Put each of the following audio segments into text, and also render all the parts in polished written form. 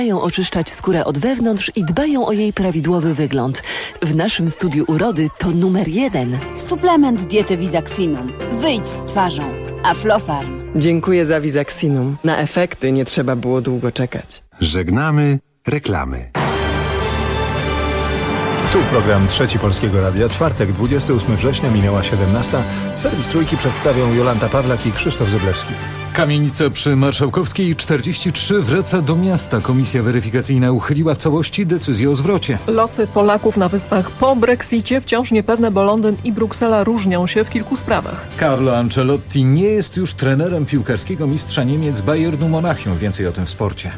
Mają oczyszczać skórę od wewnątrz i dbają o jej prawidłowy wygląd. W naszym studiu urody to numer 1. Suplement diety Visaxinum. Wyjdź z twarzą. Aflofarm. Dziękuję za Visaxinum. Na efekty nie trzeba było długo czekać. Żegnamy reklamy. Tu program Trzeci Polskiego Radia. Czwartek, 28 września, minęła 17. Serwis Trójki przedstawią Jolanta Pawlak i Krzysztof Zyblewski. Kamienica przy Marszałkowskiej 43 wraca do miasta. Komisja weryfikacyjna uchyliła w całości decyzję o zwrocie. Losy Polaków na Wyspach po Brexicie wciąż niepewne, bo Londyn i Bruksela różnią się w kilku sprawach. Carlo Ancelotti nie jest już trenerem piłkarskiego mistrza Niemiec Bayernu Monachium. Więcej o tym w sporcie.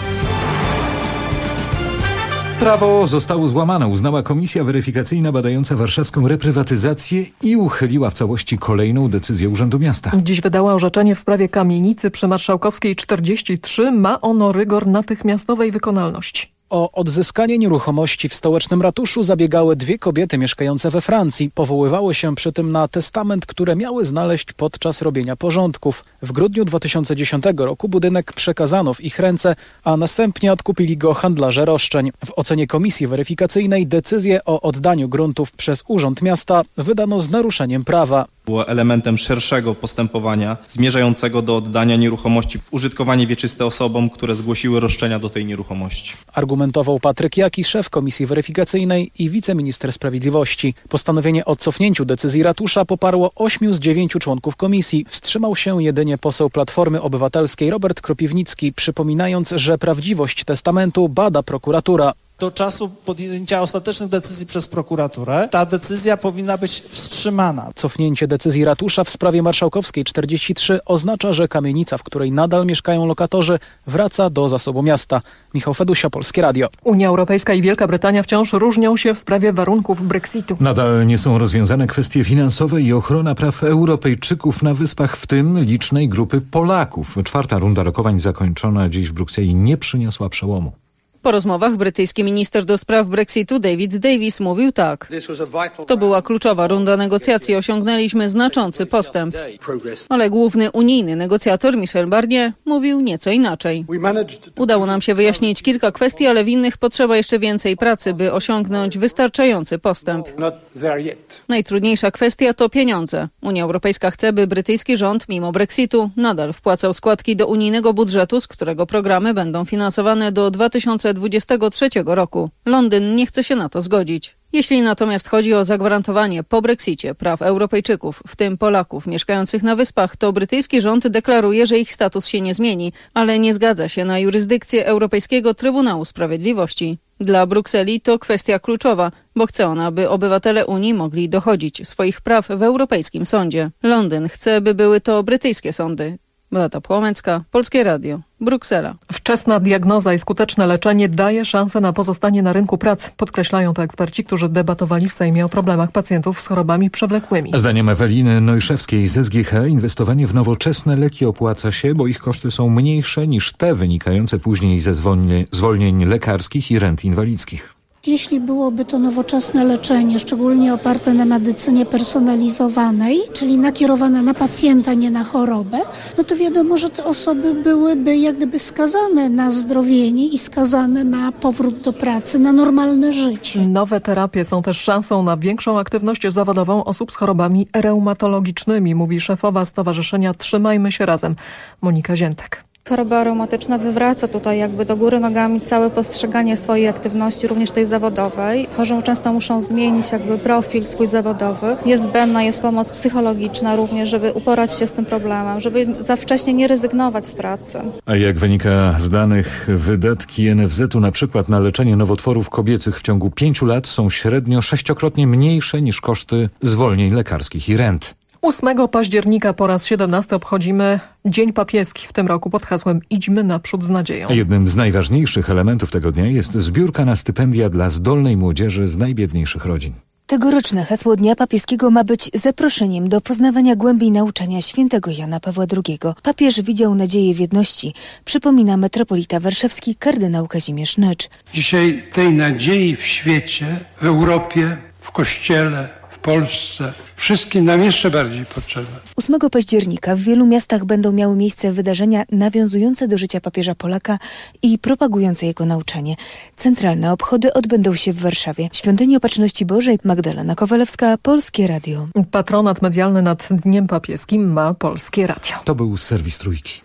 Prawo zostało złamane, uznała komisja weryfikacyjna badająca warszawską reprywatyzację i uchyliła w całości kolejną decyzję Urzędu Miasta. Dziś wydała orzeczenie w sprawie kamienicy przy Marszałkowskiej 43. Ma ono rygor natychmiastowej wykonalności. O odzyskanie nieruchomości w stołecznym ratuszu zabiegały dwie kobiety mieszkające we Francji. Powoływały się przy tym na testament, które miały znaleźć podczas robienia porządków. W grudniu 2010 roku budynek przekazano w ich ręce, a następnie odkupili go handlarze roszczeń. W ocenie komisji weryfikacyjnej decyzję o oddaniu gruntów przez Urząd Miasta wydano z naruszeniem prawa. Było elementem szerszego postępowania zmierzającego do oddania nieruchomości w użytkowanie wieczyste osobom, które zgłosiły roszczenia do tej nieruchomości. Argumentował Patryk Jaki, szef komisji weryfikacyjnej i wiceminister sprawiedliwości. Postanowienie o cofnięciu decyzji ratusza poparło 8 z 9 członków komisji. Wstrzymał się jedynie poseł Platformy Obywatelskiej Robert Kropiwnicki, przypominając, że prawdziwość testamentu bada prokuratura. Do czasu podjęcia ostatecznych decyzji przez prokuraturę ta decyzja powinna być wstrzymana. Cofnięcie decyzji ratusza w sprawie Marszałkowskiej 43 oznacza, że kamienica, w której nadal mieszkają lokatorzy, wraca do zasobu miasta. Michał Fedusia, Polskie Radio. Unia Europejska i Wielka Brytania wciąż różnią się w sprawie warunków Brexitu. Nadal nie są rozwiązane kwestie finansowe i ochrona praw Europejczyków na Wyspach, w tym licznej grupy Polaków. Czwarta runda rokowań zakończona dziś w Brukseli nie przyniosła przełomu. Po rozmowach brytyjski minister do spraw Brexitu David Davis mówił tak. To była kluczowa runda negocjacji, osiągnęliśmy znaczący postęp. Ale główny unijny negocjator Michel Barnier mówił nieco inaczej. Udało nam się wyjaśnić kilka kwestii, ale w innych potrzeba jeszcze więcej pracy, by osiągnąć wystarczający postęp. Najtrudniejsza kwestia to pieniądze. Unia Europejska chce, by brytyjski rząd mimo Brexitu nadal wpłacał składki do unijnego budżetu, z którego programy będą finansowane do 2023 roku. Londyn nie chce się na to zgodzić. Jeśli natomiast chodzi o zagwarantowanie po Brexicie praw Europejczyków, w tym Polaków mieszkających na Wyspach, to brytyjski rząd deklaruje, że ich status się nie zmieni, ale nie zgadza się na jurysdykcję Europejskiego Trybunału Sprawiedliwości. Dla Brukseli to kwestia kluczowa, bo chce ona, by obywatele Unii mogli dochodzić swoich praw w Europejskim Sądzie. Londyn chce, by były to brytyjskie sądy. Beata Płomecka, Polskie Radio, Bruksela. Wczesna diagnoza i skuteczne leczenie daje szansę na pozostanie na rynku pracy. Podkreślają to eksperci, którzy debatowali w Sejmie o problemach pacjentów z chorobami przewlekłymi. Zdaniem Eweliny Nojszewskiej z SGH inwestowanie w nowoczesne leki opłaca się, bo ich koszty są mniejsze niż te wynikające później ze zwolnień lekarskich i rent inwalidzkich. Jeśli byłoby to nowoczesne leczenie, szczególnie oparte na medycynie personalizowanej, czyli nakierowane na pacjenta, nie na chorobę, no to wiadomo, że te osoby byłyby jak gdyby skazane na zdrowienie i skazane na powrót do pracy, na normalne życie. Nowe terapie są też szansą na większą aktywność zawodową osób z chorobami reumatologicznymi, mówi szefowa Stowarzyszenia Trzymajmy się razem, Monika Ziętek. Choroba reumatyczna wywraca tutaj jakby do góry nogami całe postrzeganie swojej aktywności, również tej zawodowej. Chorzy często muszą zmienić jakby profil swój zawodowy. Niezbędna jest pomoc psychologiczna również, żeby uporać się z tym problemem, żeby za wcześnie nie rezygnować z pracy. A jak wynika z danych, wydatki NFZ-u na przykład na leczenie nowotworów kobiecych w ciągu 5 lat są średnio 6-krotnie mniejsze niż koszty zwolnień lekarskich i rent. 8 października po raz 17 obchodzimy Dzień Papieski w tym roku pod hasłem Idźmy naprzód z nadzieją. Jednym z najważniejszych elementów tego dnia jest zbiórka na stypendia dla zdolnej młodzieży z najbiedniejszych rodzin. Tegoroczne hasło Dnia Papieskiego ma być zaproszeniem do poznawania głębiej nauczania świętego Jana Pawła II. Papież widział nadzieję w jedności, przypomina metropolita warszawski kardynał Kazimierz Nycz. Dzisiaj tej nadziei w świecie, w Europie, w Kościele, w Polsce. Wszystkim nam jeszcze bardziej potrzeba. 8 października w wielu miastach będą miały miejsce wydarzenia nawiązujące do życia papieża Polaka i propagujące jego nauczanie. Centralne obchody odbędą się w Warszawie. W Świątyni Opatrzności Bożej Magdalena Kowalewska, Polskie Radio. Patronat medialny nad Dniem Papieskim ma Polskie Radio. To był serwis Trójki.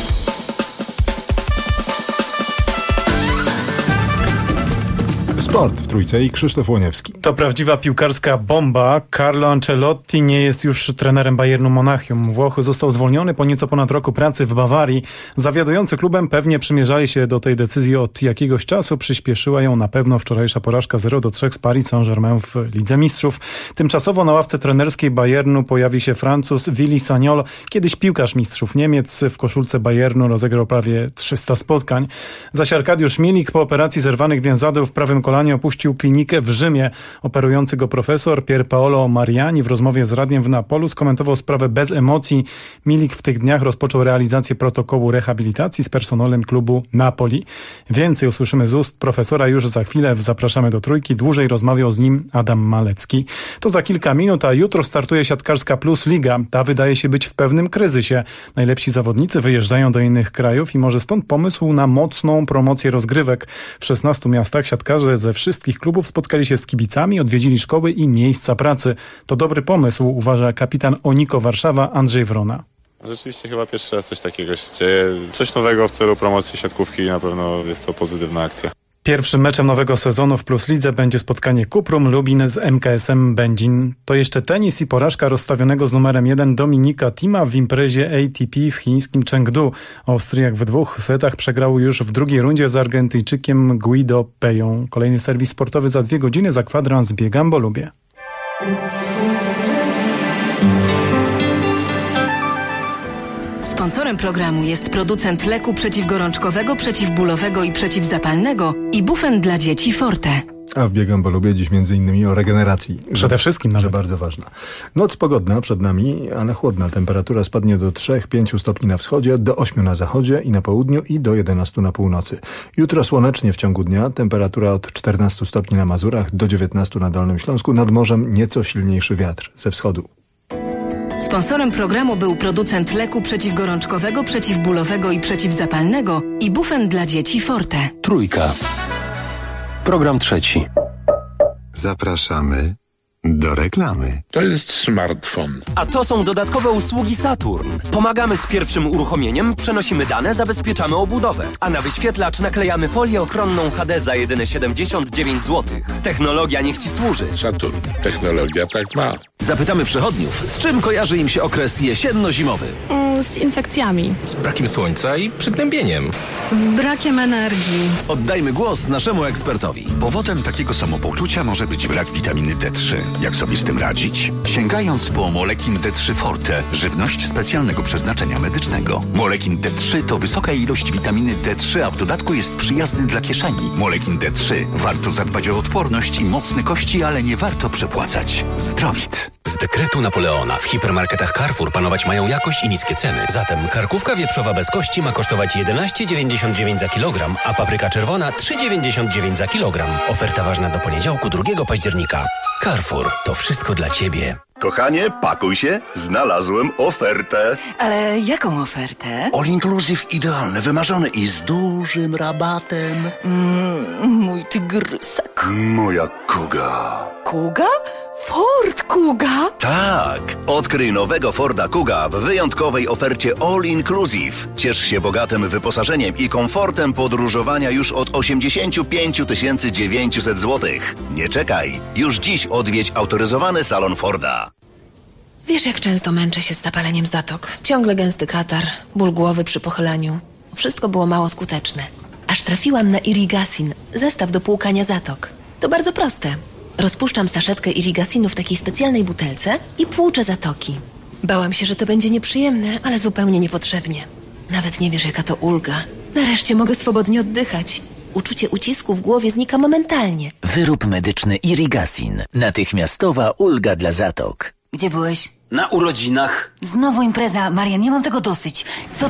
Sport w Trójce i Krzysztof Łoniewski. To prawdziwa piłkarska bomba. Carlo Ancelotti nie jest już trenerem Bayernu Monachium. Włoch został zwolniony po nieco ponad roku pracy w Bawarii. Zawiadujący klubem pewnie przymierzali się do tej decyzji od jakiegoś czasu. Przyspieszyła ją na pewno wczorajsza porażka 0-3 z Paris Saint-Germain w Lidze Mistrzów. Tymczasowo na ławce trenerskiej Bayernu pojawi się Francuz Willy Sagnol. Kiedyś piłkarz mistrzów Niemiec w koszulce Bayernu rozegrał prawie 300 spotkań. Zaś Arkadiusz Milik po operacji zerwanych więzadeł w prawym kolanie opuścił klinikę w Rzymie. Operujący go profesor Pier Paolo Mariani w rozmowie z radiem w Neapolu skomentował sprawę bez emocji. Milik w tych dniach rozpoczął realizację protokołu rehabilitacji z personelem klubu Napoli. Więcej usłyszymy z ust profesora już za chwilę. Zapraszamy do Trójki. Dłużej rozmawiał z nim Adam Malecki. To za kilka minut, a jutro startuje siatkarska Plus Liga. Ta wydaje się być w pewnym kryzysie. Najlepsi zawodnicy wyjeżdżają do innych krajów i może stąd pomysł na mocną promocję rozgrywek. W 16 miastach siatkarze ze wszystkich klubów spotkali się z kibicami, odwiedzili szkoły i miejsca pracy. To dobry pomysł, uważa kapitan Oniko Warszawa Andrzej Wrona. Rzeczywiście chyba pierwszy raz coś takiego się dzieje. Coś nowego w celu promocji siatkówki i na pewno jest to pozytywna akcja. Pierwszym meczem nowego sezonu w Plus Lidze będzie spotkanie Kuprum Lubin z MKS-em Będzin. To jeszcze tenis i porażka rozstawionego z numerem 1 Dominika Thima w imprezie ATP w chińskim Chengdu. Austriak w 2 setach przegrał już w drugiej rundzie z Argentyńczykiem Guido Peją. Kolejny serwis sportowy za 2 godziny, za kwadrans biegam, bo lubię. Sponsorem programu jest producent leku przeciwgorączkowego, przeciwbólowego i przeciwzapalnego Ibufen dla dzieci Forte. A w Biegam, bo lubię dziś m.in. o regeneracji. Przede wszystkim nawet. Bardzo ważna. Noc pogodna przed nami, ale chłodna. Temperatura spadnie do 3-5 stopni na wschodzie, do 8 na zachodzie i na południu i do 11 na północy. Jutro słonecznie w ciągu dnia. Temperatura od 14 stopni na Mazurach do 19 na Dolnym Śląsku. Nad morzem nieco silniejszy wiatr ze wschodu. Sponsorem programu był producent leku przeciwgorączkowego, przeciwbólowego i przeciwzapalnego Ibufen dla dzieci Forte. Trójka. Program trzeci. Zapraszamy do reklamy. To jest smartfon. A to są dodatkowe usługi Saturn. Pomagamy z pierwszym uruchomieniem, przenosimy dane, zabezpieczamy obudowę. A na wyświetlacz naklejamy folię ochronną HD za jedyne 79 zł. Technologia niech Ci służy. Saturn. Technologia tak ma. Zapytamy przechodniów, z czym kojarzy im się okres jesienno-zimowy. Z infekcjami. Z brakiem słońca i przygnębieniem. Z brakiem energii. Oddajmy głos naszemu ekspertowi. Powodem takiego samopoczucia może być brak witaminy D3. Jak sobie z tym radzić? Sięgając po Molekin D3 Forte, żywność specjalnego przeznaczenia medycznego. Molekin D3 to wysoka ilość witaminy D3, a w dodatku jest przyjazny dla kieszeni. Molekin D3. Warto zadbać o odporność i mocne kości, ale nie warto przepłacać. Zdrowit. Z dekretu Napoleona w hipermarketach Carrefour panować mają jakość i niskie ceny. Zatem karkówka wieprzowa bez kości ma kosztować 11,99 za kilogram, a papryka czerwona 3,99 za kilogram. Oferta ważna do poniedziałku 2 października. Carrefour, to wszystko dla Ciebie. Kochanie, pakuj się, znalazłem ofertę. Ale jaką ofertę? All inclusive, idealny, wymarzony i z dużym rabatem. Mój tygrysek. Moja Kuga. Kuga? Ford Kuga? Tak, odkryj nowego Forda Kuga w wyjątkowej ofercie All Inclusive. Ciesz się bogatym wyposażeniem i komfortem podróżowania już od 85 900 zł. Nie czekaj, już dziś odwiedź autoryzowany salon Forda. Wiesz, jak często męczę się z zapaleniem zatok. Ciągle gęsty katar, ból głowy przy pochyleniu. Wszystko było mało skuteczne. Aż trafiłam na Irigasin, zestaw do płukania zatok. To bardzo proste. Rozpuszczam saszetkę Irigasinu w takiej specjalnej butelce i płuczę zatoki. Bałam się, że to będzie nieprzyjemne, ale zupełnie niepotrzebnie. Nawet nie wiesz, jaka to ulga. Nareszcie mogę swobodnie oddychać. Uczucie ucisku w głowie znika momentalnie. Wyrób medyczny Irigasin. Natychmiastowa ulga dla zatok. Gdzie byłeś? Na urodzinach. Znowu impreza. Marian, ja mam tego dosyć.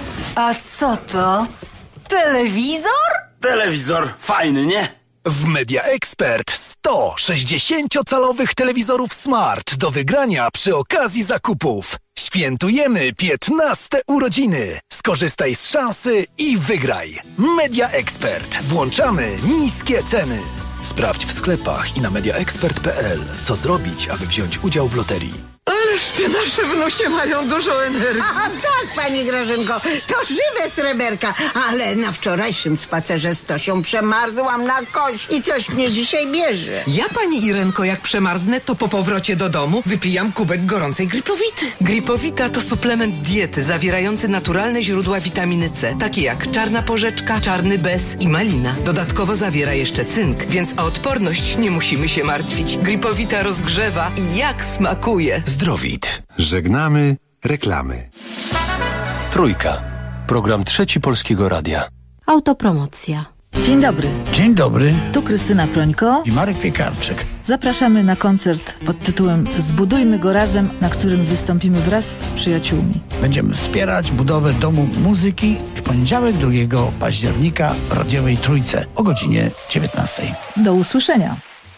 Co to? Telewizor? Telewizor. Fajny, nie? W Media Expert 100 60-calowych telewizorów Smart do wygrania przy okazji zakupów. Świętujemy 15 urodziny. Skorzystaj z szansy i wygraj. Media Expert. Włączamy niskie ceny. Sprawdź w sklepach i na mediaexpert.pl, co zrobić, aby wziąć udział w loterii. Ależ te nasze wnusie mają dużo energii. A tak, pani Grażynko, to żywe sreberka. Ale na wczorajszym spacerze z Tosią przemarzłam na kość i coś mnie dzisiaj bierze. Ja, pani Irenko, jak przemarznę, to po powrocie do domu wypijam kubek gorącej Gripowity. Gripowita to suplement diety zawierający naturalne źródła witaminy C, takie jak czarna porzeczka, czarny bez i malina. Dodatkowo zawiera jeszcze cynk, więc o odporność nie musimy się martwić. Gripowita rozgrzewa i jak smakuje. Zdrowit. Żegnamy reklamy. Trójka. Program Trzeci Polskiego Radia. Autopromocja. Dzień dobry. Dzień dobry. Tu Krystyna Prońko I Marek Piekarczyk. Zapraszamy na koncert pod tytułem Zbudujmy go razem, na którym wystąpimy wraz z przyjaciółmi. Będziemy wspierać budowę Domu Muzyki w poniedziałek 2 października w radiowej Trójce o godzinie 19. Do usłyszenia.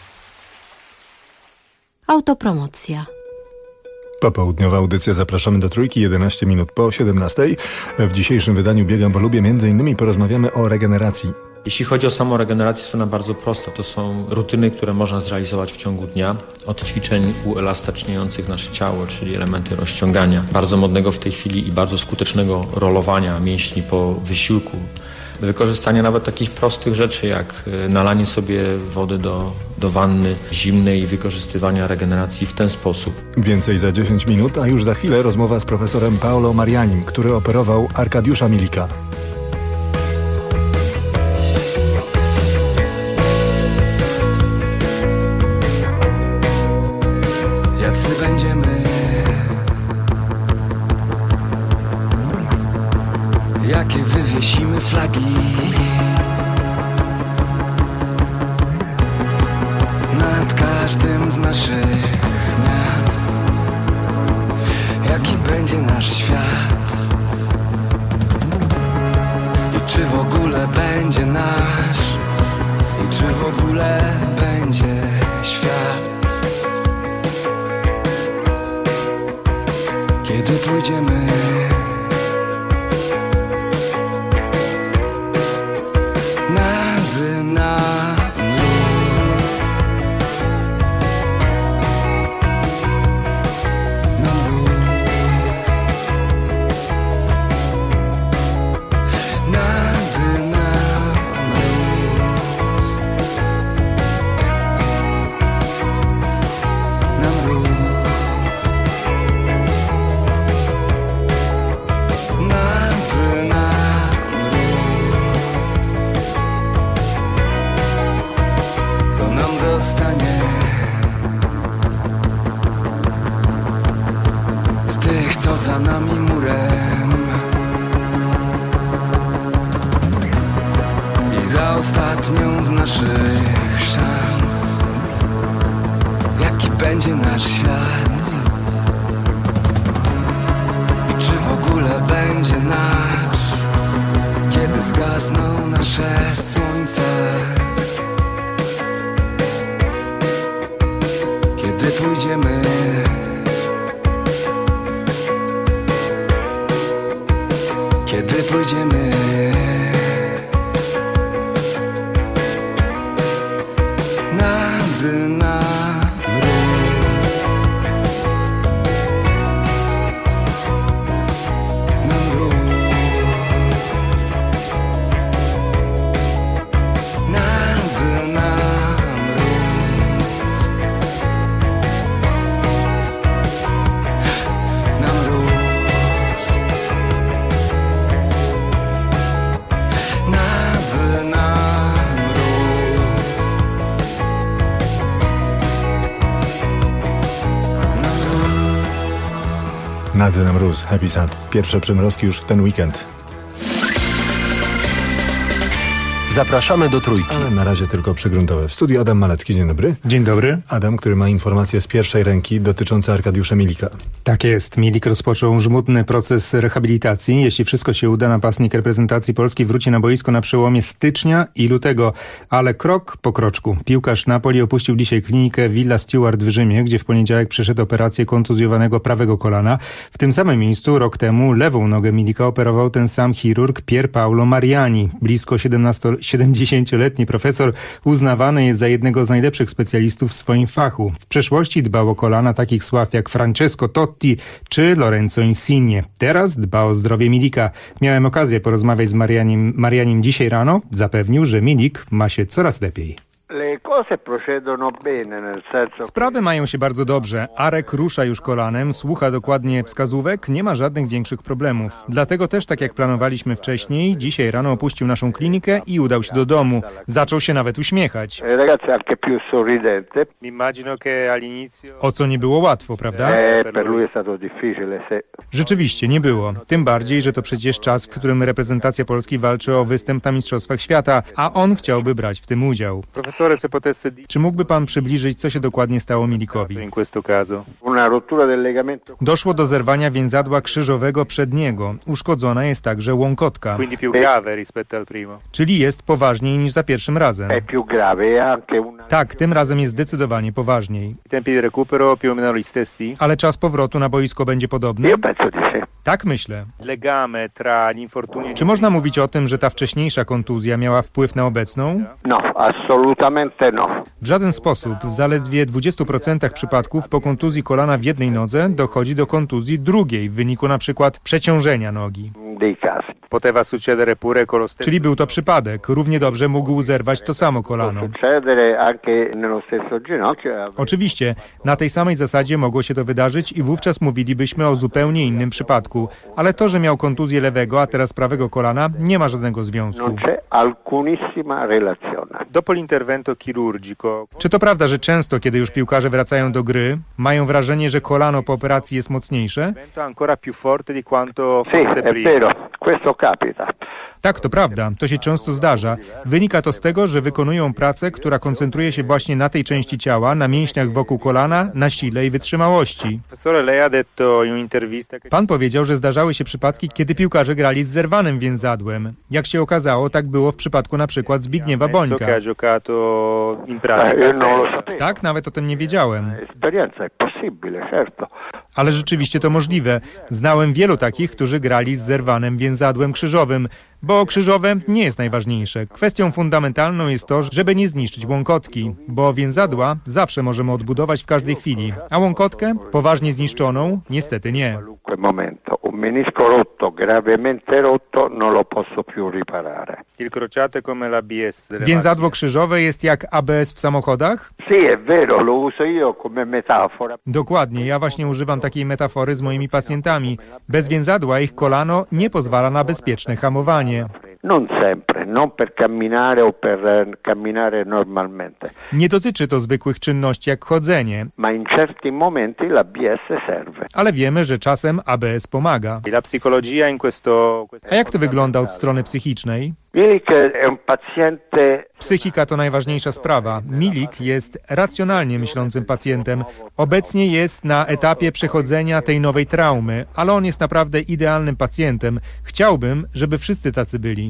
Autopromocja. Popołudniowa audycja Zapraszamy do Trójki, 11 minut po 17. W dzisiejszym wydaniu Biegam bo lubię m.in. porozmawiamy o regeneracji. Jeśli chodzi o samą regenerację, jest ona bardzo prosta. To są rutyny, które można zrealizować w ciągu dnia. Od ćwiczeń uelastyczniających nasze ciało, czyli elementy rozciągania, bardzo modnego w tej chwili i bardzo skutecznego rolowania mięśni po wysiłku. Wykorzystanie nawet takich prostych rzeczy, jak nalanie sobie wody do wanny zimnej i wykorzystywania regeneracji w ten sposób. Więcej za 10 minut, a już za chwilę rozmowa z profesorem Paolo Marianim, który operował Arkadiusza Milika. Jacy będziemy? Jakie wywiesimy flagi? Nad każdym z naszych miast. Jaki będzie nasz świat? I czy w ogóle będzie nasz? I czy w ogóle będzie świat? Kiedy pójdziemy nad nami luz, na luz, nad nami luz, na luz. Zostanie z tych, co za nami murem, i za ostatnią z naszych szans. Jaki będzie nasz świat? I czy w ogóle będzie nasz? Kiedy zgasną nasze słońce? Kiedy pójdziemy Kiedy pójdziemy nad nam mróz, na mróz, nad nam mróz, na mróz. Nadzy na mróz, Happy Sad. Pierwsze przymrozki już w ten weekend. Zapraszamy do Trójki. Ale na razie tylko przygruntowe. W studiu Adam Malecki, dzień dobry. Dzień dobry. Adam, który ma informacje z pierwszej ręki dotyczące Arkadiusza Milika. Tak jest. Milik rozpoczął żmudny proces rehabilitacji. Jeśli wszystko się uda, napastnik reprezentacji Polski wróci na boisko na przełomie stycznia i lutego. Ale krok po kroczku. Piłkarz Napoli opuścił dzisiaj klinikę Villa Stewart w Rzymie, gdzie w poniedziałek przeszedł operację kontuzjowanego prawego kolana. W tym samym miejscu rok temu lewą nogę Milika operował ten sam chirurg Pier Paolo Mariani. Blisko 70-letni profesor uznawany jest za jednego z najlepszych specjalistów w swoim fachu. W przeszłości dbał o kolana takich sław jak Francesco Totti czy Lorenzo Insigne. Teraz dba o zdrowie Milika. Miałem okazję porozmawiać z Marianim dzisiaj rano. Zapewnił, że Milik ma się coraz lepiej. Sprawy mają się bardzo dobrze. Arek rusza już kolanem, słucha dokładnie wskazówek, nie ma żadnych większych problemów. Dlatego też, tak jak planowaliśmy wcześniej, dzisiaj rano opuścił naszą klinikę i udał się do domu. Zaczął się nawet uśmiechać. O co nie było łatwo, prawda? Rzeczywiście, nie było. Tym bardziej, że to przecież czas, w którym reprezentacja Polski walczy o występ na Mistrzostwach Świata, a on chciałby brać w tym udział. Czy mógłby pan przybliżyć, co się dokładnie stało Milikowi? Doszło do zerwania więzadła krzyżowego przedniego. Uszkodzona jest także łąkotka. Czyli jest poważniej niż za pierwszym razem. Tak, tym razem jest zdecydowanie poważniej. Ale czas powrotu na boisko będzie podobny? Tak myślę. Czy można mówić o tym, że ta wcześniejsza kontuzja miała wpływ na obecną? W żaden sposób. W zaledwie 20% przypadków po kontuzji kolana w jednej nodze dochodzi do kontuzji drugiej w wyniku na przykład przeciążenia nogi. Czyli był to przypadek. Równie dobrze mógł zerwać to samo kolano. Oczywiście, na tej samej zasadzie mogło się to wydarzyć i wówczas mówilibyśmy o zupełnie innym przypadku. Ale to, że miał kontuzję lewego, a teraz prawego kolana, nie ma żadnego związku. Czy to prawda, że często, kiedy już piłkarze wracają do gry, mają wrażenie, że kolano po operacji jest mocniejsze? Tak, to prawda. To się często zdarza. Wynika to z tego, że wykonują pracę, która koncentruje się właśnie na tej części ciała, na mięśniach wokół kolana, na sile i wytrzymałości. Pan powiedział, że zdarzały się przypadki, kiedy piłkarze grali z zerwanym więzadłem. Jak się okazało, tak było w przypadku na przykład Zbigniewa Bońka. Tak, nawet o tym nie wiedziałem. Ale rzeczywiście to możliwe. Znałem wielu takich, którzy grali z zerwanym więzadłem krzyżowym, bo krzyżowe nie jest najważniejsze. Kwestią fundamentalną jest to, żeby nie zniszczyć łąkotki, bo więzadła zawsze możemy odbudować w każdej chwili, a łąkotkę, poważnie zniszczoną, niestety nie. Więzadło krzyżowe jest jak ABS w samochodach? Dokładnie, ja właśnie używam takiej metafory z moimi pacjentami. Bez więzadła ich kolano nie pozwala na bezpieczne hamowanie. Nie dotyczy to zwykłych czynności jak chodzenie. Ale wiemy, że czasem ABS pomaga. A jak to wygląda od strony psychicznej? Psychika to najważniejsza sprawa. Milik jest racjonalnie myślącym pacjentem. Obecnie jest na etapie przechodzenia tej nowej traumy, ale on jest naprawdę idealnym pacjentem. Chciałbym, żeby wszyscy tacy byli.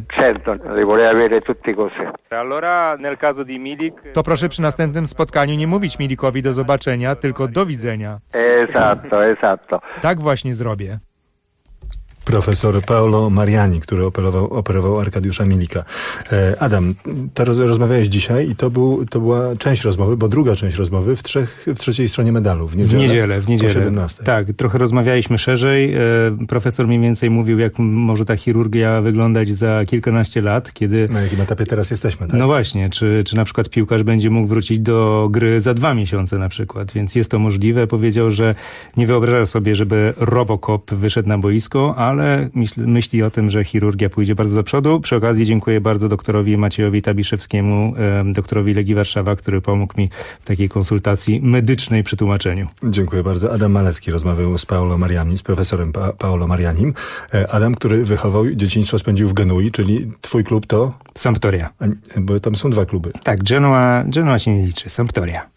To proszę przy następnym spotkaniu nie mówić Milikowi do zobaczenia, tylko do widzenia. Tak właśnie zrobię. Profesor Paolo Mariani, który operował Arkadiusza Milika. Adam, rozmawiałeś dzisiaj i to była część rozmowy, bo druga część rozmowy w trzeciej stronie medalu. W niedzielę. Po 17. Tak, trochę rozmawialiśmy szerzej. Profesor mniej więcej mówił, jak może ta chirurgia wyglądać za kilkanaście lat, kiedy... Na jakim etapie teraz jesteśmy, tak? No właśnie, czy na przykład piłkarz będzie mógł wrócić do gry za 2 miesiące na przykład, więc jest to możliwe. Powiedział, że nie wyobraża sobie, żeby Robocop wyszedł na boisko, ale ale myśli o tym, że chirurgia pójdzie bardzo do przodu. Przy okazji dziękuję bardzo doktorowi Maciejowi Tabiszewskiemu, doktorowi Legii Warszawa, który pomógł mi w takiej konsultacji medycznej przy tłumaczeniu. Dziękuję bardzo. Adam Malecki rozmawiał z Paolo Mariani, z profesorem Paolo Marianim. Adam, który wychował dzieciństwo, spędził w Genui, czyli twój klub to? Sampdoria. Bo tam są 2 kluby. Tak, Genoa się nie liczy, Sampdoria.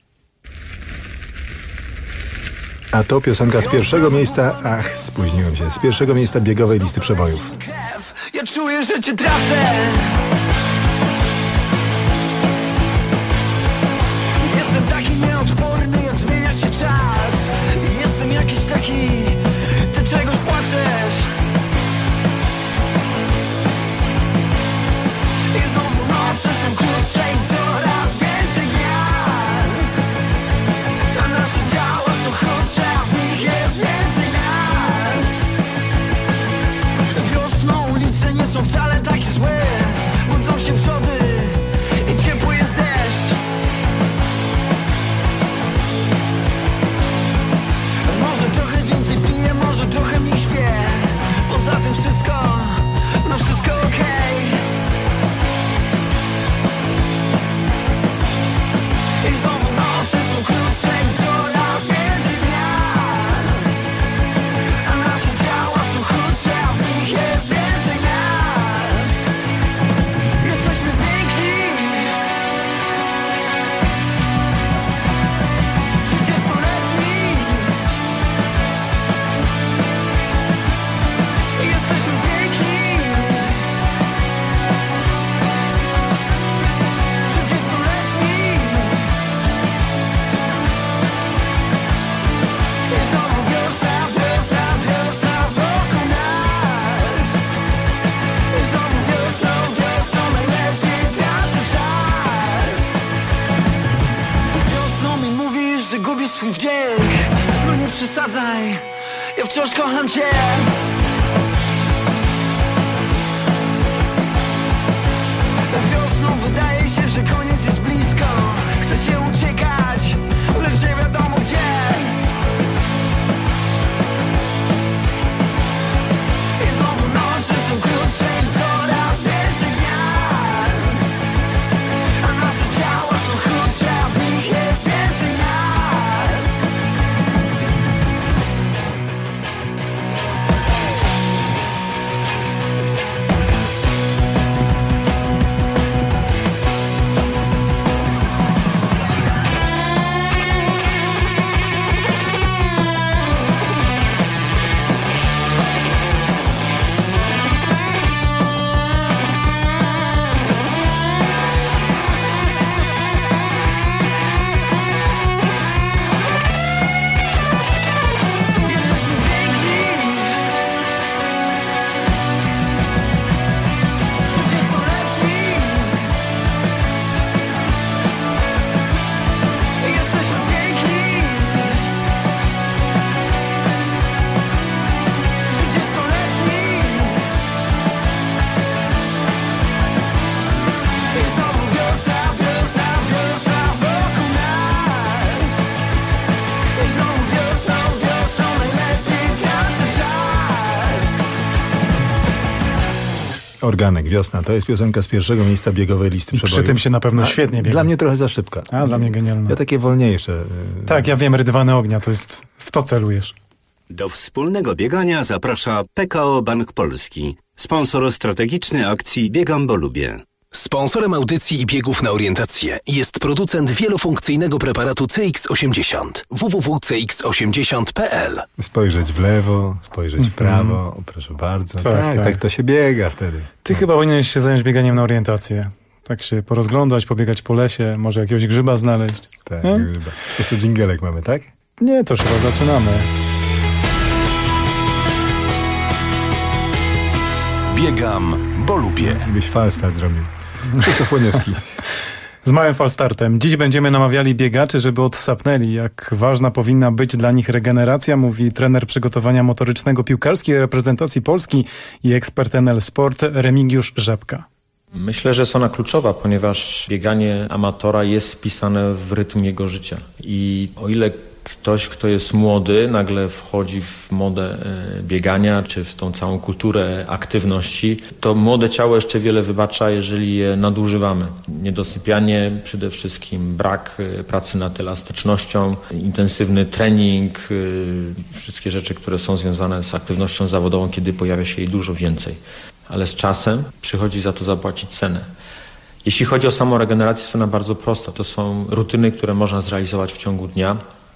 A to piosenka z pierwszego miejsca, spóźniłem się, z pierwszego miejsca biegowej listy przebojów. Ja czuję, że cię tracę. Jestem taki nieodporny, jak zmienia się czas. Jestem jakiś taki, ty czegoś płaczesz. I znowu noce są krótsze i coraz więcej dnia. A nasze ciała są chudsze, a w nich jest więcej nas. Wiosną ulice nie są wcale takie złe. Budzą się przody i ciepły jest deszcz. Może trochę więcej piję, może trochę mniej śpię. Poza tym wszystko, no wszystko okej. I znowu noce są krótsze i coraz więcej dnia. A nasze ciała są chudsze, a w nich jest więcej nas. Jesteśmy piękni. 30-letni. Jesteśmy piękni. 30-letni. I znowu wiosna, wiosna, wiosna wokół nas. I znowu wiosną, wiosną najlepiej tracę czas. Wiosną mi mówisz, że gubisz swój wdzięk. No nie przesadzaj, ja wciąż kocham cię. Wiosną wydaje się, że koniec jest blisko. Chce się uciekać, lecz nie wiadomo gdzie. I znowu noce są krótsze i coraz więcej dnia. A nasze ciała są chudsze, a w nich jest więcej nas. Jesteśmy piękni. 30-letni. Jesteśmy piękni. 30-letni. I znowu wiosna, wiosna, wiosna wokół nas. I znowu wiosną, wiosną najlepiej tracę czas. Organek, wiosna, to jest piosenka z pierwszego miejsca biegowej listy przebojów. Przy tym się na pewno świetnie biega. Dla mnie trochę za szybka. A, dla mnie genialna. Ja takie wolniejsze. Tak, ja wiem, Rydwany ognia, to jest, w to celujesz. Do wspólnego biegania zaprasza PKO Bank Polski, sponsor strategiczny akcji Biegam, bo lubię. Sponsorem audycji i biegów na orientację jest producent wielofunkcyjnego preparatu CX80 www.cx80.pl. Spojrzeć w lewo, spojrzeć w prawo, proszę bardzo. Tak to się biega wtedy. Ty chyba powinieneś się zająć bieganiem na orientację. Tak się porozglądać, pobiegać po lesie, może jakiegoś grzyba znaleźć. Tak, grzyba. Jeszcze dżingelek mamy, tak? Nie, to już chyba zaczynamy. Biegam, bo lubię. Byś falstart zrobił. Krzysztof Łoniewski. Z małym falstartem. Dziś będziemy namawiali biegaczy, żeby odsapnęli, jak ważna powinna być dla nich regeneracja, mówi trener przygotowania motorycznego piłkarskiej reprezentacji Polski i ekspert NL Sport Remigiusz Rzepka. Myślę, że jest ona kluczowa, ponieważ bieganie amatora jest wpisane w rytm jego życia. I o ile Ktoś, kto jest młody, nagle wchodzi w modę biegania, czy w tą całą kulturę aktywności, to młode ciało jeszcze wiele wybacza, jeżeli je nadużywamy. Niedosypianie, przede wszystkim brak pracy nad elastycznością, intensywny trening, wszystkie rzeczy, które są związane z aktywnością zawodową, kiedy pojawia się jej dużo więcej. Ale z czasem przychodzi za to zapłacić cenę. Jeśli chodzi o samą regenerację, jest ona bardzo prosta. To są rutyny, które można zrealizować w ciągu dnia.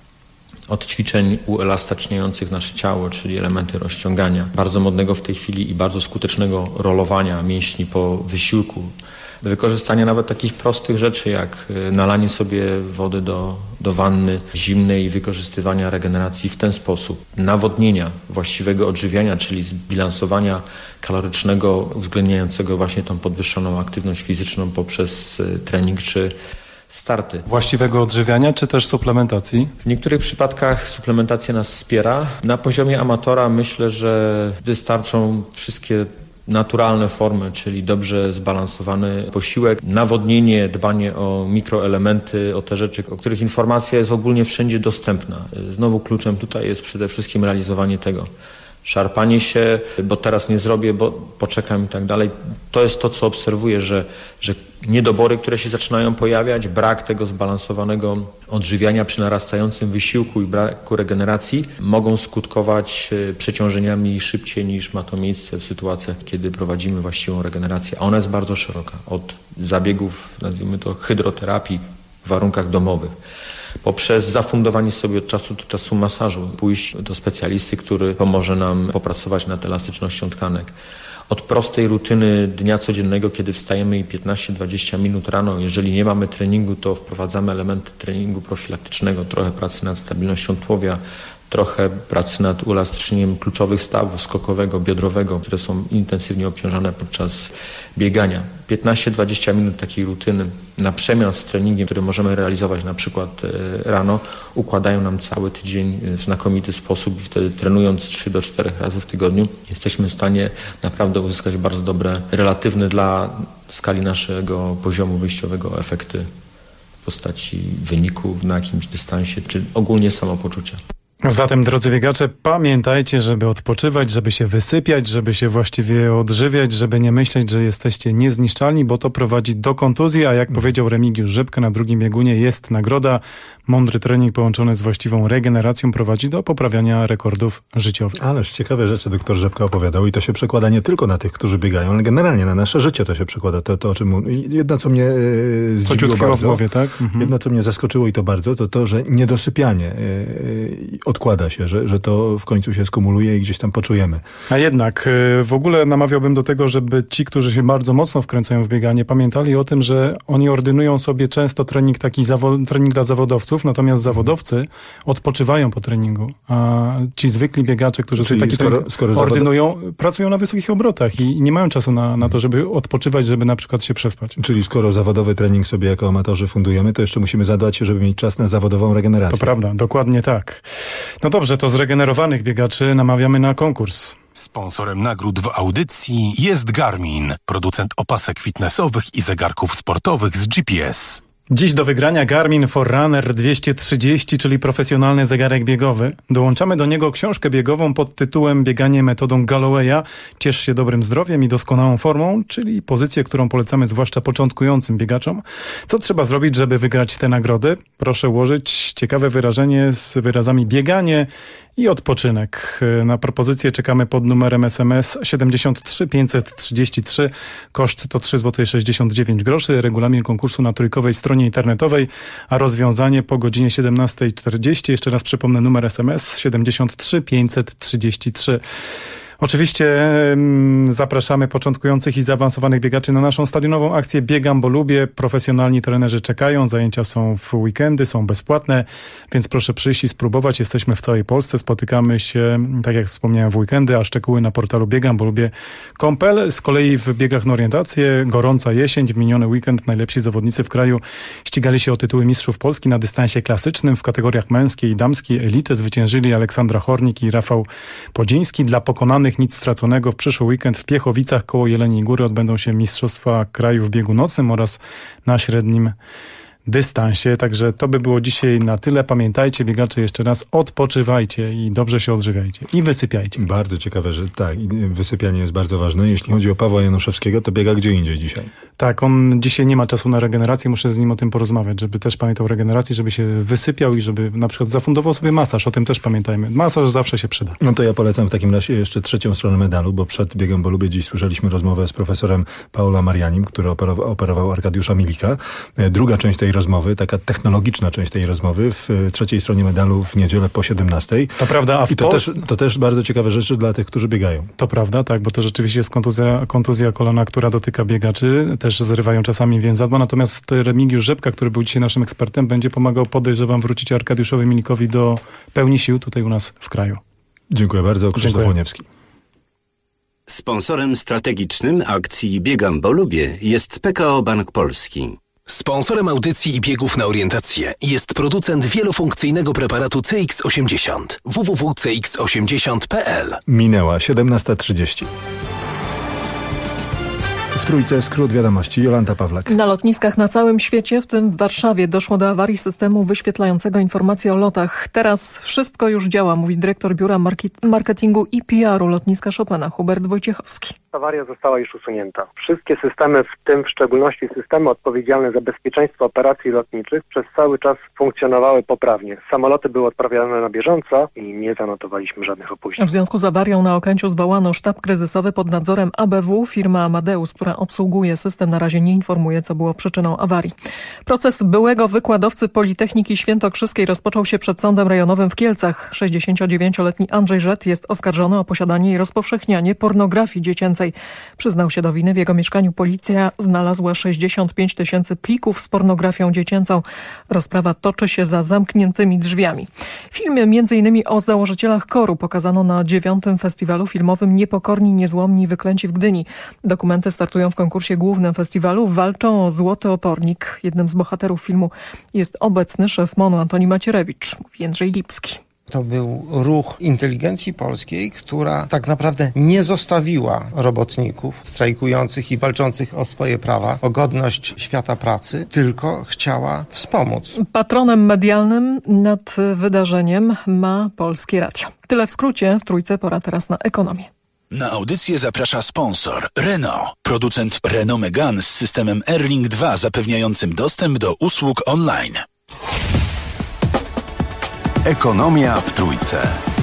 Od ćwiczeń uelastyczniających nasze ciało, czyli elementy rozciągania, bardzo modnego w tej chwili i bardzo skutecznego rolowania mięśni po wysiłku, do wykorzystania nawet takich prostych rzeczy jak nalanie sobie wody do wanny zimnej i wykorzystywania regeneracji w ten sposób. Nawodnienia, właściwego odżywiania, czyli zbilansowania kalorycznego uwzględniającego właśnie tą podwyższoną aktywność fizyczną poprzez trening czy starty. Właściwego odżywiania czy też suplementacji? W niektórych przypadkach suplementacja nas wspiera. Na poziomie amatora myślę, że wystarczą wszystkie naturalne formy, czyli dobrze zbalansowany posiłek, nawodnienie, dbanie o mikroelementy, o te rzeczy, o których informacja jest ogólnie wszędzie dostępna. Znowu kluczem tutaj jest przede wszystkim realizowanie tego. Szarpanie się, bo teraz nie zrobię, bo poczekam i tak dalej. To jest to, co obserwuję, że niedobory, które się zaczynają pojawiać, brak tego zbalansowanego odżywiania przy narastającym wysiłku i braku regeneracji mogą skutkować przeciążeniami szybciej niż ma to miejsce w sytuacjach, kiedy prowadzimy właściwą regenerację. A ona jest bardzo szeroka. Od zabiegów, nazwijmy to hydroterapii w warunkach domowych, poprzez zafundowanie sobie od czasu do czasu masażu, pójść do specjalisty, który pomoże nam popracować nad elastycznością tkanek. Od prostej rutyny dnia codziennego, kiedy wstajemy i 15-20 minut rano, jeżeli nie mamy treningu, to wprowadzamy elementy treningu profilaktycznego, trochę pracy nad stabilnością tułowia, trochę pracy nad uelastycznieniem kluczowych stawów skokowego, biodrowego, które są intensywnie obciążane podczas biegania. 15-20 minut takiej rutyny na przemian z treningiem, który możemy realizować na przykład rano, układają nam cały tydzień w znakomity sposób i wtedy trenując 3 do 4 razy w tygodniu jesteśmy w stanie naprawdę uzyskać bardzo dobre, relatywne dla skali naszego poziomu wyjściowego efekty w postaci wyników na jakimś dystansie, czy ogólnie samopoczucia. Zatem, drodzy biegacze, pamiętajcie, żeby odpoczywać, żeby się wysypiać, żeby się właściwie odżywiać, żeby nie myśleć, że jesteście niezniszczalni, bo to prowadzi do kontuzji, a jak powiedział Remigiusz Rzepka, na drugim biegunie jest nagroda. Mądry trening połączony z właściwą regeneracją prowadzi do poprawiania rekordów życiowych. Ależ ciekawe rzeczy doktor Rzepka opowiadał i to się przekłada nie tylko na tych, którzy biegają, ale generalnie na nasze życie to się przekłada. To o czym jedno, co mnie zdziwiło bardzo, w głowie, tak? Jedno, co mnie zaskoczyło i to bardzo, to że niedosypianie odkłada się, że to w końcu się skumuluje i gdzieś tam poczujemy. A jednak w ogóle namawiałbym do tego, żeby ci, którzy się bardzo mocno wkręcają w bieganie, pamiętali o tym, że oni ordynują sobie często trening taki trening dla zawodowców, natomiast zawodowcy odpoczywają po treningu, a ci zwykli biegacze, którzy sobie taki trening ordynują, pracują na wysokich obrotach i nie mają czasu na to, żeby odpoczywać, żeby na przykład się przespać. Czyli skoro zawodowy trening sobie jako amatorzy fundujemy, to jeszcze musimy zadbać, żeby mieć czas na zawodową regenerację. To prawda, dokładnie tak. No dobrze, to zregenerowanych biegaczy namawiamy na konkurs. Sponsorem nagród w audycji jest Garmin, producent opasek fitnessowych i zegarków sportowych z GPS. Dziś do wygrania Garmin Forerunner 230, czyli profesjonalny zegarek biegowy. Dołączamy do niego książkę biegową pod tytułem Bieganie metodą Gallowaya. Ciesz się dobrym zdrowiem i doskonałą formą, czyli pozycję, którą polecamy zwłaszcza początkującym biegaczom. Co trzeba zrobić, żeby wygrać tę nagrodę? Proszę ułożyć ciekawe wyrażenie z wyrazami bieganie i odpoczynek. Na propozycję czekamy pod numerem SMS 73 533. Koszt to 3,69 zł. Regulamin konkursu na trójkowej stronie internetowej, a rozwiązanie po godzinie 17:40. Jeszcze raz przypomnę numer SMS 73 533. Oczywiście zapraszamy początkujących i zaawansowanych biegaczy na naszą stadionową akcję Biegam, bo lubię. Profesjonalni trenerzy czekają, zajęcia są w weekendy, są bezpłatne, więc proszę przyjść i spróbować. Jesteśmy w całej Polsce, spotykamy się, tak jak wspomniałem, w weekendy, a szczegóły na portalu Biegam, bo lubię.pl. Z kolei w biegach na orientację, gorąca jesień, w miniony weekend najlepsi zawodnicy w kraju ścigali się o tytuły mistrzów Polski na dystansie klasycznym w kategoriach męskiej i damskiej. Elitę zwyciężyli Aleksandra Hornik i Rafał Podziński. Dla pokonanych nic straconego. W przyszły weekend w Piechowicach koło Jeleniej Góry odbędą się Mistrzostwa Kraju w biegu nocnym oraz na średnim dystansie. Także to by było dzisiaj na tyle. Pamiętajcie, biegacze, jeszcze raz, odpoczywajcie i dobrze się odżywiajcie. I wysypiajcie. Bardzo ciekawe, że tak, wysypianie jest bardzo ważne. Jeśli chodzi o Pawła Januszewskiego, to biega gdzie indziej dzisiaj. Tak, on dzisiaj nie ma czasu na regenerację. Muszę z nim o tym porozmawiać, żeby też pamiętał o regeneracji, żeby się wysypiał i żeby na przykład zafundował sobie masaż. O tym też pamiętajmy. Masaż zawsze się przyda. No to ja polecam w takim razie jeszcze trzecią stronę medalu, bo przed biegiem po Lubie dziś słyszeliśmy rozmowę z profesorem Paolo Marianim, który operował Arkadiusza Milika. Druga część tej rozmowy, taka technologiczna część tej rozmowy w trzeciej stronie medalu w niedzielę po 17:00. To prawda, a to też bardzo ciekawe rzeczy dla tych, którzy biegają. To prawda, tak, bo to rzeczywiście jest kontuzja kolana, która dotyka biegaczy. Też zrywają czasami więzadła. Natomiast Remigiusz Rzepka, który był dzisiaj naszym ekspertem, będzie pomagał, podejrzewam, wrócić Arkadiuszowi Milikowi do pełni sił tutaj u nas w kraju. Dziękuję bardzo. Krzysztof Łoniewski. Sponsorem strategicznym akcji Biegam, bo lubię jest PKO Bank Polski. Sponsorem audycji i biegów na orientację jest producent wielofunkcyjnego preparatu CX80 www.cx80.pl. Minęła 17:30. W Trójce skrót wiadomości. Jolanta Pawlak. Na lotniskach na całym świecie, w tym w Warszawie, doszło do awarii systemu wyświetlającego informacje o lotach. Teraz wszystko już działa, mówi dyrektor Biura Marketingu i PR-u lotniska Chopina, Hubert Wojciechowski. Awaria została już usunięta. Wszystkie systemy, w tym w szczególności systemy odpowiedzialne za bezpieczeństwo operacji lotniczych, przez cały czas funkcjonowały poprawnie. Samoloty były odprawiane na bieżąco i nie zanotowaliśmy żadnych opóźnień. W związku z awarią na Okęciu zwołano sztab kryzysowy pod nadzorem ABW. Firma Amadeus, która obsługuje system, na razie nie informuje, co było przyczyną awarii. Proces byłego wykładowcy Politechniki Świętokrzyskiej rozpoczął się przed Sądem Rejonowym w Kielcach. 69-letni Andrzej Rzet jest oskarżony o posiadanie i rozpowszechnianie pornografii dziecięcej. Przyznał się do winy. W jego mieszkaniu policja znalazła 65 000 plików z pornografią dziecięcą. Rozprawa toczy się za zamkniętymi drzwiami. Film m.in. o założycielach KOR-u pokazano na 9. festiwalu filmowym Niepokorni, Niezłomni, Wyklęci w Gdyni. Dokumenty startują w konkursie głównym festiwalu. Walczą o złoty opornik. Jednym z bohaterów filmu jest obecny szef MON-u Antoni Macierewicz, mówi Jędrzej Lipski. To był ruch inteligencji polskiej, która tak naprawdę nie zostawiła robotników strajkujących i walczących o swoje prawa, o godność świata pracy, tylko chciała wspomóc. Patronem medialnym nad wydarzeniem ma Polskie Radio. Tyle w skrócie. W Trójce pora teraz na ekonomię. Na audycję zaprasza sponsor Renault, producent Renault Megane z systemem Airlink 2 zapewniającym dostęp do usług online. Ekonomia w Trójce.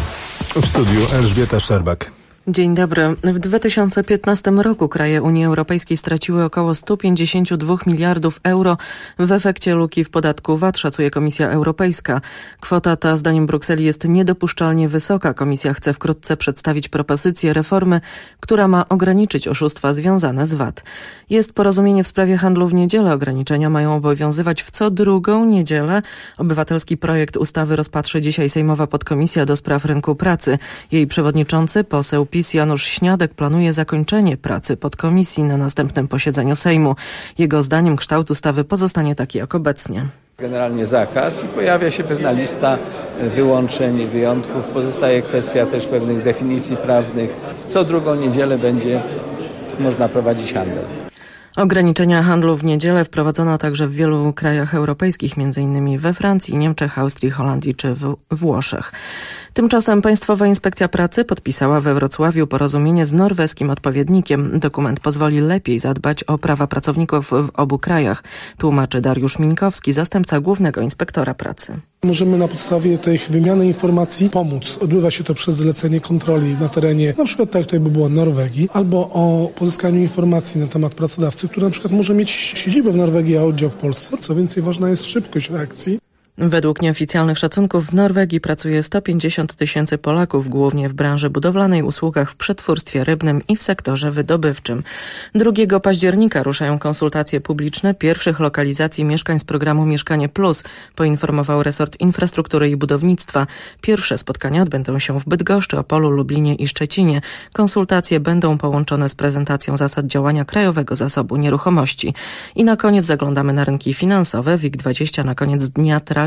W studiu Elżbieta Szczerbak. Dzień dobry. W 2015 roku kraje Unii Europejskiej straciły około 152 miliardów euro w efekcie luki w podatku VAT, szacuje Komisja Europejska. Kwota ta zdaniem Brukseli jest niedopuszczalnie wysoka. Komisja chce wkrótce przedstawić propozycję reformy, która ma ograniczyć oszustwa związane z VAT. Jest porozumienie w sprawie handlu w niedzielę. Ograniczenia mają obowiązywać w co drugą niedzielę. Obywatelski projekt ustawy rozpatrzy dzisiaj Sejmowa Podkomisja do spraw rynku pracy. Jej przewodniczący, poseł PiS Janusz Śniadek planuje zakończenie pracy podkomisji na następnym posiedzeniu Sejmu. Jego zdaniem kształt ustawy pozostanie taki jak obecnie. Generalnie zakaz i pojawia się pewna lista wyłączeń, wyjątków. Pozostaje kwestia też pewnych definicji prawnych. W co drugą niedzielę będzie można prowadzić handel. Ograniczenia handlu w niedzielę wprowadzono także w wielu krajach europejskich, m.in. we Francji, Niemczech, Austrii, Holandii czy Włoszech. Tymczasem Państwowa Inspekcja Pracy podpisała we Wrocławiu porozumienie z norweskim odpowiednikiem. Dokument pozwoli lepiej zadbać o prawa pracowników w obu krajach, tłumaczy Dariusz Mińkowski, zastępca głównego inspektora pracy. Możemy na podstawie tej wymiany informacji pomóc. Odbywa się to przez zlecenie kontroli na terenie, na przykład tak jak by było Norwegii, albo o pozyskaniu informacji na temat pracodawcy, który na przykład może mieć siedzibę w Norwegii, a oddział w Polsce. Co więcej, ważna jest szybkość reakcji. Według nieoficjalnych szacunków w Norwegii pracuje 150 000 Polaków, głównie w branży budowlanej, usługach w przetwórstwie rybnym i w sektorze wydobywczym. 2 października ruszają konsultacje publiczne pierwszych lokalizacji mieszkań z programu Mieszkanie Plus, poinformował resort infrastruktury i budownictwa. Pierwsze spotkania odbędą się w Bydgoszczy, Opolu, Lublinie i Szczecinie. Konsultacje będą połączone z prezentacją zasad działania Krajowego Zasobu Nieruchomości. I na koniec zaglądamy na rynki finansowe. WIG20 na koniec dnia traci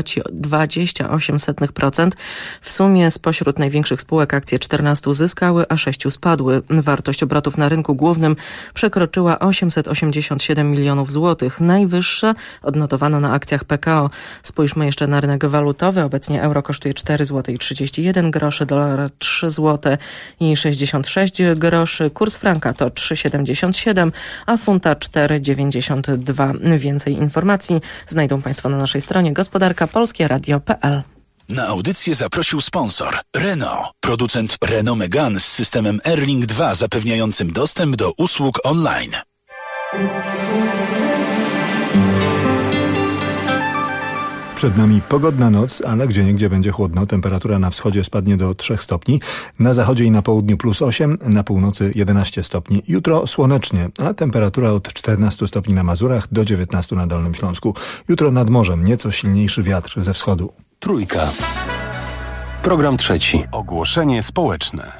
traci 0,28%. W sumie spośród największych spółek akcje 14 zyskały, a 6 spadły. Wartość obrotów na rynku głównym przekroczyła 887 milionów złotych. Najwyższa odnotowano na akcjach PKO. Spójrzmy jeszcze na rynek walutowy. Obecnie euro kosztuje 4,31 zł, dolar 3,66 zł, kurs franka to 3,77, a funta 4,92. Więcej informacji znajdą Państwo na naszej stronie gospodarkapolskieradio.pl. Na audycję zaprosił sponsor Renault, producent Renault Megane z systemem Erling 2 zapewniającym dostęp do usług online. Przed nami pogodna noc, ale gdzieniegdzie będzie chłodno. Temperatura na wschodzie spadnie do 3 stopni, na zachodzie i na południu +8, na północy 11 stopni. Jutro słonecznie, a temperatura od 14 stopni na Mazurach do 19 na Dolnym Śląsku. Jutro nad morzem nieco silniejszy wiatr ze wschodu. Trójka. Program trzeci. Ogłoszenie społeczne.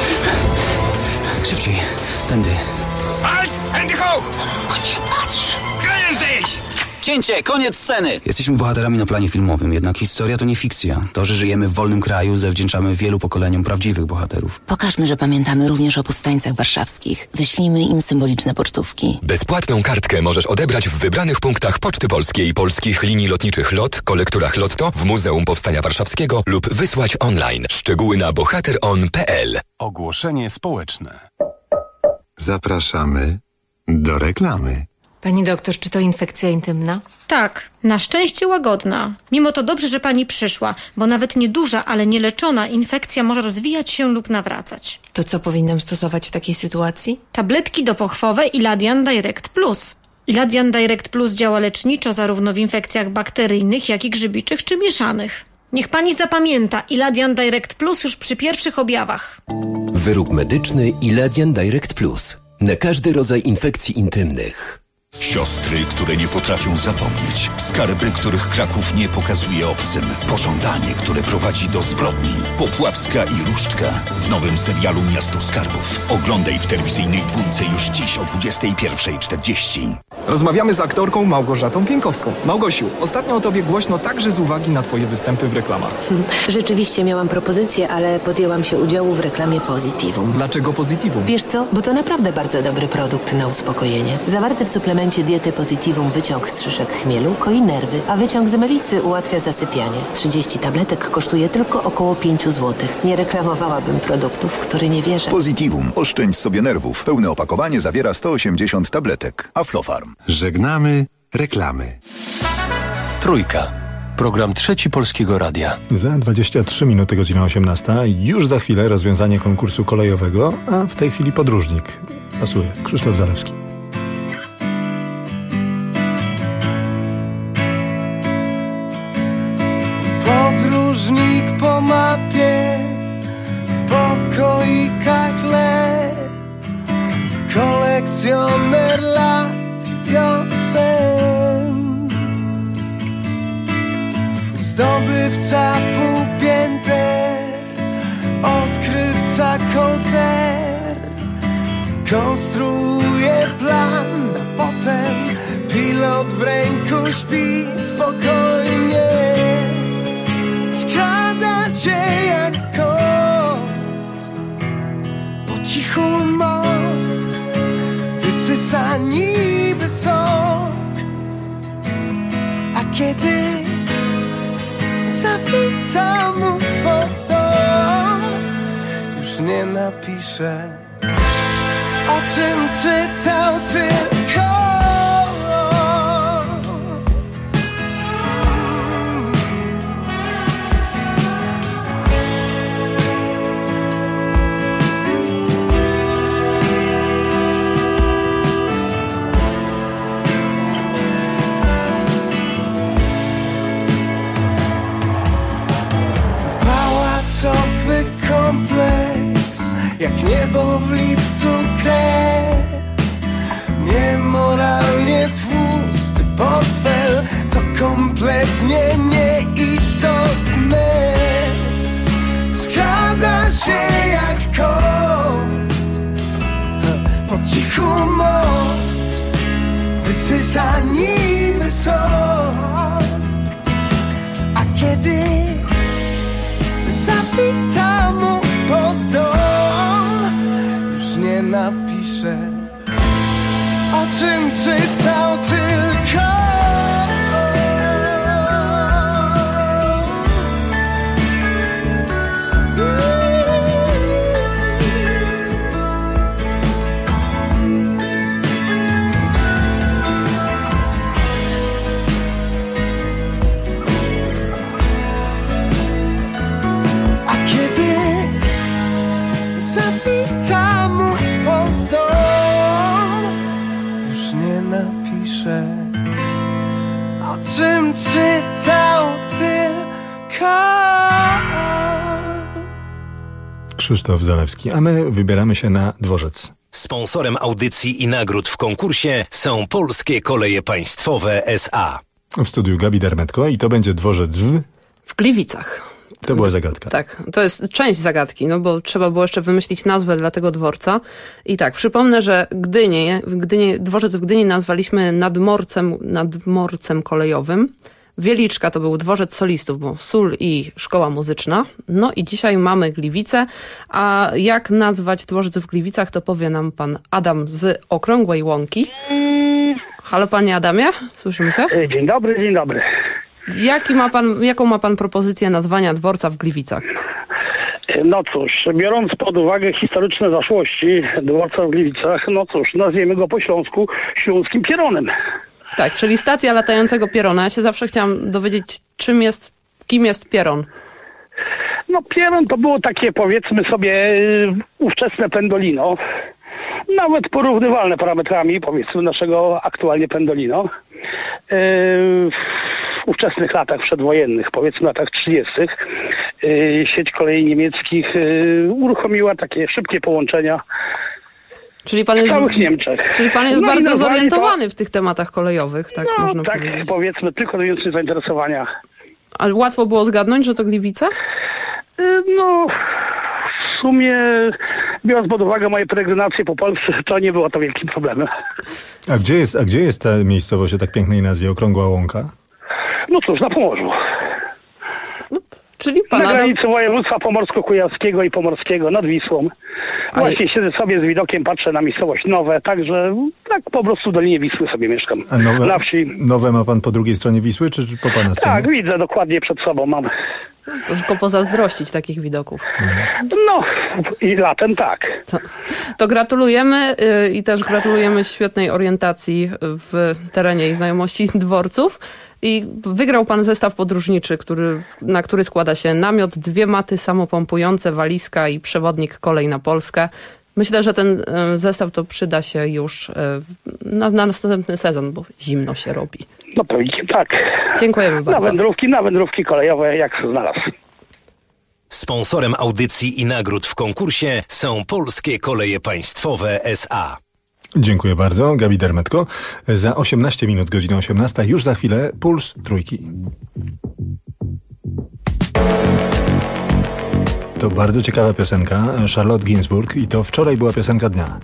Szybciej, tędy. Halt! Hände hoch! O nie, patrz! Krallen sich! Cięcie, koniec sceny! Jesteśmy bohaterami na planie filmowym, jednak historia to nie fikcja. To, że żyjemy w wolnym kraju, zawdzięczamy wielu pokoleniom prawdziwych bohaterów. Pokażmy, że pamiętamy również o powstańcach warszawskich. Wyślijmy im symboliczne pocztówki. Bezpłatną kartkę możesz odebrać w wybranych punktach Poczty Polskiej, polskich linii lotniczych LOT, kolekturach Lotto, w Muzeum Powstania Warszawskiego lub wysłać online. Szczegóły na bohateron.pl. Ogłoszenie społeczne. Zapraszamy do reklamy. Pani doktor, czy to infekcja intymna? Tak, na szczęście łagodna. Mimo to dobrze, że pani przyszła, bo nawet nieduża, ale nieleczona infekcja może rozwijać się lub nawracać. To co powinnam stosować w takiej sytuacji? Tabletki dopochwowe Iladian Direct Plus. Iladian Direct Plus działa leczniczo zarówno w infekcjach bakteryjnych, jak i grzybiczych czy mieszanych. Niech pani zapamięta Iladian Direct Plus już przy pierwszych objawach. Wyrób medyczny Iladian Direct Plus. Na każdy rodzaj infekcji intymnych. Siostry, które nie potrafią zapomnieć. Skarby, których Kraków nie pokazuje obcym. Pożądanie, które prowadzi do zbrodni. Popławska i Różdżka w nowym serialu Miasto Skarbów. Oglądaj w telewizyjnej Dwójce już dziś o 21:40. Rozmawiamy z aktorką Małgorzatą Pienkowską. Małgosiu, ostatnio o tobie głośno także z uwagi na twoje występy w reklamach. Rzeczywiście miałam propozycję, ale podjęłam się udziału w reklamie Positivum. Dlaczego Positivum? Wiesz co? Bo to naprawdę bardzo dobry produkt na uspokojenie. Zawarty w suplemencie diety Positivum wyciąg z szyszek chmielu koi nerwy, a wyciąg z melisy ułatwia zasypianie. 30 tabletek kosztuje tylko około 5 zł. Nie reklamowałabym produktów, w które nie wierzę. Positivum. Oszczędź sobie nerwów. Pełne opakowanie zawiera 180 tabletek. Aflofarm. Żegnamy reklamy. Trójka. Program trzeci Polskiego Radia. Za 23 minuty, godzina 18. Już za chwilę rozwiązanie konkursu kolejowego, a w tej chwili podróżnik. Pasuje. Krzysztof Zalewski. Podróżnik po mapie, w pokoikach lew, kolekcjoner lat i wiosen, zdobywca półpięter, odkrywca kołder, konstruuje plan, a potem pilot w ręku śpi spokojnie. Skrada się jak kot, po cichu moc wysysa niby sok, a kiedy zawita mu pod dom, już nie napisze, o czym czytał tylko. Pałacowy kompleks, jak niebo w lipcu krew, niemoralnie tłusty portfel, to kompletnie nieistotne. Skrada się jak kot, po cichu moc wysysa niby sok, a czytał tylko. O czym czytał tylko. Krzysztof Zalewski, a my wybieramy się na dworzec. Sponsorem audycji i nagród w konkursie są Polskie Koleje Państwowe S.A. W studiu Gabi Dermetko i to będzie dworzec w Gliwicach. To była zagadka. Tak, to jest część zagadki, no bo trzeba było jeszcze wymyślić nazwę dla tego dworca. I tak, przypomnę, że dworzec w Gdyni nazwaliśmy nadmorcem kolejowym. Wieliczka to był dworzec solistów, bo sól i szkoła muzyczna. No i dzisiaj mamy Gliwice, a jak nazwać dworzec w Gliwicach, to powie nam pan Adam z Okrągłej Łąki. Halo panie Adamie, słyszymy się? Dzień dobry, dzień dobry. Jaką ma pan propozycję nazwania dworca w Gliwicach? No cóż, biorąc pod uwagę historyczne zaszłości dworca w Gliwicach, no cóż, nazwiemy go po śląsku śląskim pieronem. Tak, czyli stacja latającego pierona. Ja się zawsze chciałam dowiedzieć, kim jest pieron. No pieron to było takie, powiedzmy sobie, ówczesne pendolino. Nawet porównywalne parametrami, powiedzmy, naszego aktualnie pendolino. W ówczesnych latach przedwojennych, powiedzmy latach 30. Sieć kolei niemieckich uruchomiła takie szybkie połączenia Czyli pan jest, w całych Niemczech. Czyli pan jest bardzo zorientowany w tych tematach kolejowych, tak można powiedzieć. Powiedzmy, tylko do zainteresowania. Ale łatwo było zgadnąć, że to Gliwice? No, w sumie, biorąc pod uwagę moje peregrinacje po Polsce, to nie było to wielkim problemem. A gdzie jest ta miejscowość o tak pięknej nazwie, Okrągła Łąka? No cóż, na Pomorzu. Czyli pan na granicy województwa pomorsko-kujawskiego i pomorskiego, nad Wisłą. Właśnie siedzę sobie z widokiem, patrzę na miejscowość Nowe, także tak po prostu w Dolinie Wisły sobie mieszkam. A na wsi. Nowe ma pan po drugiej stronie Wisły, czy po pana stronie? Tak, widzę dokładnie przed sobą, mam. To tylko pozazdrościć takich widoków. No, i latem tak. To gratulujemy i też gratulujemy świetnej orientacji w terenie i znajomości dworców. I wygrał pan zestaw podróżniczy, na który składa się namiot, 2 maty samopompujące, walizka i przewodnik kolej na Polskę. Myślę, że ten zestaw to przyda się już na następny sezon, bo zimno się robi. No pewnie tak. Dziękujemy bardzo. Na wędrówki kolejowe, jak się znalazł. Sponsorem audycji i nagród w konkursie są Polskie Koleje Państwowe S.A. Dziękuję bardzo, Gabi Dermetko. Za 18 minut, godzina 18, już za chwilę Puls Trójki. To bardzo ciekawa piosenka, Charlotte Gainsbourg, i to wczoraj była piosenka dnia.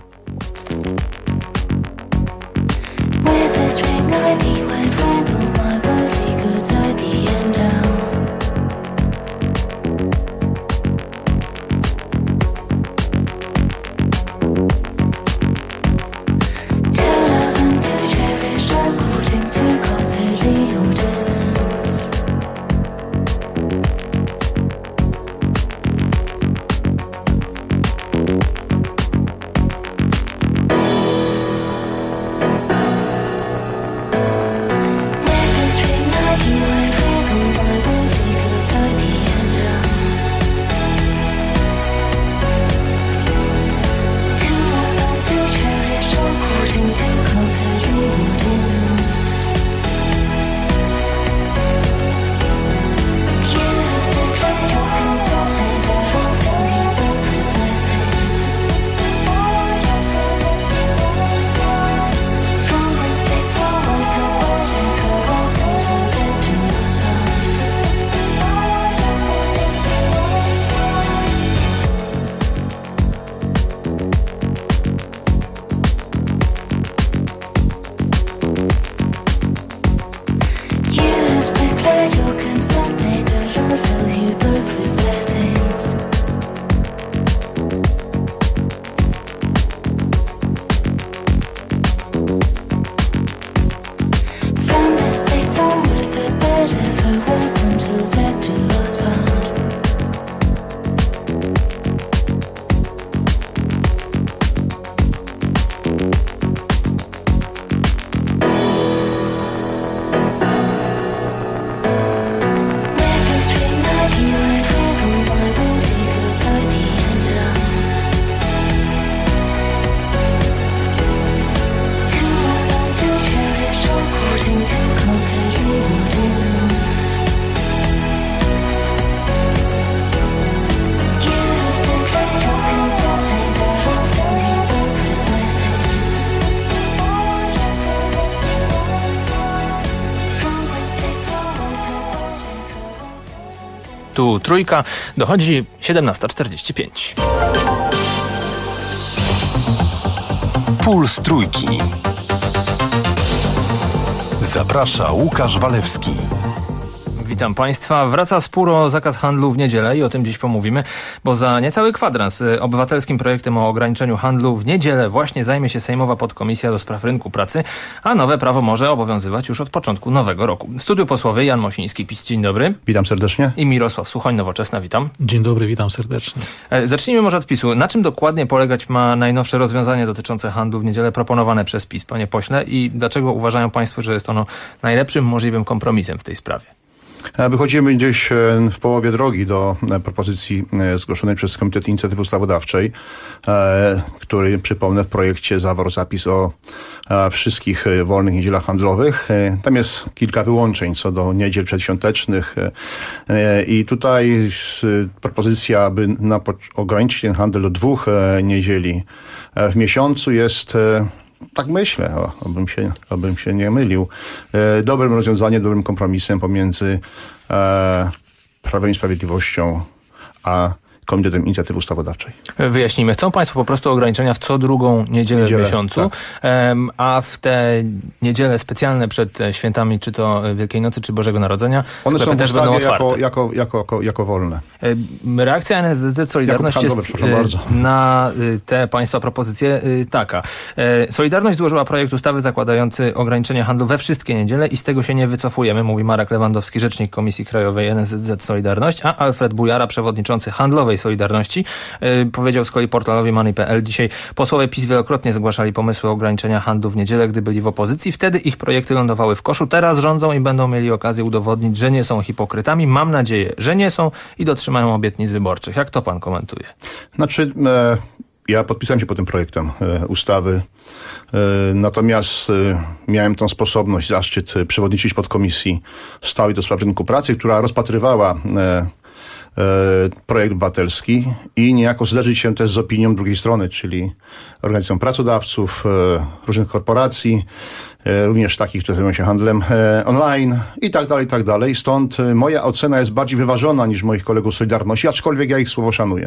Tu Trójka, dochodzi 17:45. Puls Trójki. Zaprasza Łukasz Walewski. Witam Państwa. Wraca spór o zakaz handlu w niedzielę i o tym dziś pomówimy, bo za niecały kwadrans obywatelskim projektem o ograniczeniu handlu w niedzielę właśnie zajmie się Sejmowa Podkomisja do Spraw Rynku Pracy, a nowe prawo może obowiązywać już od początku nowego roku. W studiu posłowie Jan Mosiński, PiS. Dzień dobry. Witam serdecznie. I Mirosław Suchoń, Nowoczesna. Witam. Dzień dobry, witam serdecznie. Zacznijmy może od PiS-u. Na czym dokładnie polegać ma najnowsze rozwiązanie dotyczące handlu w niedzielę proponowane przez PiS, panie pośle, i dlaczego uważają Państwo, że jest ono najlepszym możliwym kompromisem w tej sprawie? Wychodzimy gdzieś w połowie drogi do propozycji zgłoszonej przez Komitet Inicjatywy Ustawodawczej, który, przypomnę, w projekcie zawarł zapis o wszystkich wolnych niedzielach handlowych. Tam jest kilka wyłączeń co do niedziel przedświątecznych i tutaj propozycja, aby ograniczyć ten handel do 2 niedzieli w miesiącu jest... Tak myślę, abym się nie mylił. Dobrym rozwiązaniem, dobrym kompromisem pomiędzy Prawem i Sprawiedliwością a Komitetem Inicjatywy Ustawodawczej. Wyjaśnijmy. Chcą Państwo po prostu ograniczenia w co drugą niedzielę w miesiącu, tak. A w te niedziele specjalne przed świętami, czy to Wielkiej Nocy, czy Bożego Narodzenia, one są też będą otwarte. Jako wolne. Reakcja NSZZ Solidarność jest na te Państwa propozycje taka. Solidarność złożyła projekt ustawy zakładający ograniczenie handlu we wszystkie niedziele i z tego się nie wycofujemy, mówi Marek Lewandowski, rzecznik Komisji Krajowej NSZZ Solidarność, a Alfred Bujara, przewodniczący Handlowej Solidarności, powiedział z kolei portalowi Money.pl dzisiaj: posłowie PiS wielokrotnie zgłaszali pomysły ograniczenia handlu w niedzielę, gdy byli w opozycji. Wtedy ich projekty lądowały w koszu. Teraz rządzą i będą mieli okazję udowodnić, że nie są hipokrytami. Mam nadzieję, że nie są i dotrzymają obietnic wyborczych. Jak to pan komentuje? Znaczy, ja podpisałem się pod tym projektem ustawy. Natomiast miałem tą sposobność, zaszczyt przewodniczyć podkomisji stałej do spraw rynku pracy, która rozpatrywała projekt obywatelski i niejako zderzyć się też z opinią drugiej strony, czyli organizacją pracodawców, różnych korporacji, również takich, które zajmują się handlem online i tak dalej. Stąd moja ocena jest bardziej wyważona niż moich kolegów z Solidarności, aczkolwiek ja ich słowo szanuję.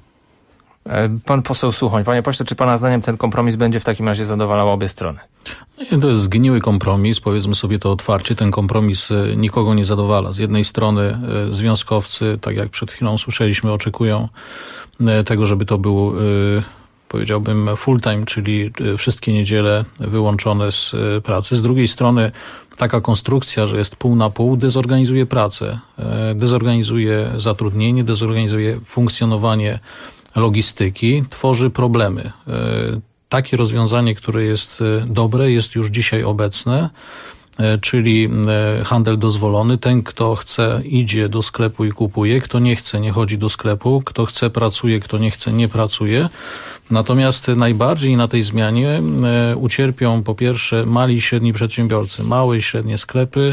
Pan poseł Suchoń. Panie pośle, czy pana zdaniem ten kompromis będzie w takim razie zadowalał obie strony? To jest zgniły kompromis, powiedzmy sobie to otwarcie. Ten kompromis nikogo nie zadowala. Z jednej strony związkowcy, tak jak przed chwilą słyszeliśmy, oczekują tego, żeby to był, powiedziałbym, full time, czyli wszystkie niedziele wyłączone z pracy. Z drugiej strony taka konstrukcja, że jest pół na pół, dezorganizuje pracę, dezorganizuje zatrudnienie, dezorganizuje funkcjonowanie logistyki, tworzy problemy. Takie rozwiązanie, które jest dobre, jest już dzisiaj obecne, czyli handel dozwolony. Ten, kto chce, idzie do sklepu i kupuje. Kto nie chce, nie chodzi do sklepu. Kto chce, pracuje. Kto nie chce, nie pracuje. Natomiast najbardziej na tej zmianie ucierpią po pierwsze mali i średni przedsiębiorcy, małe i średnie sklepy,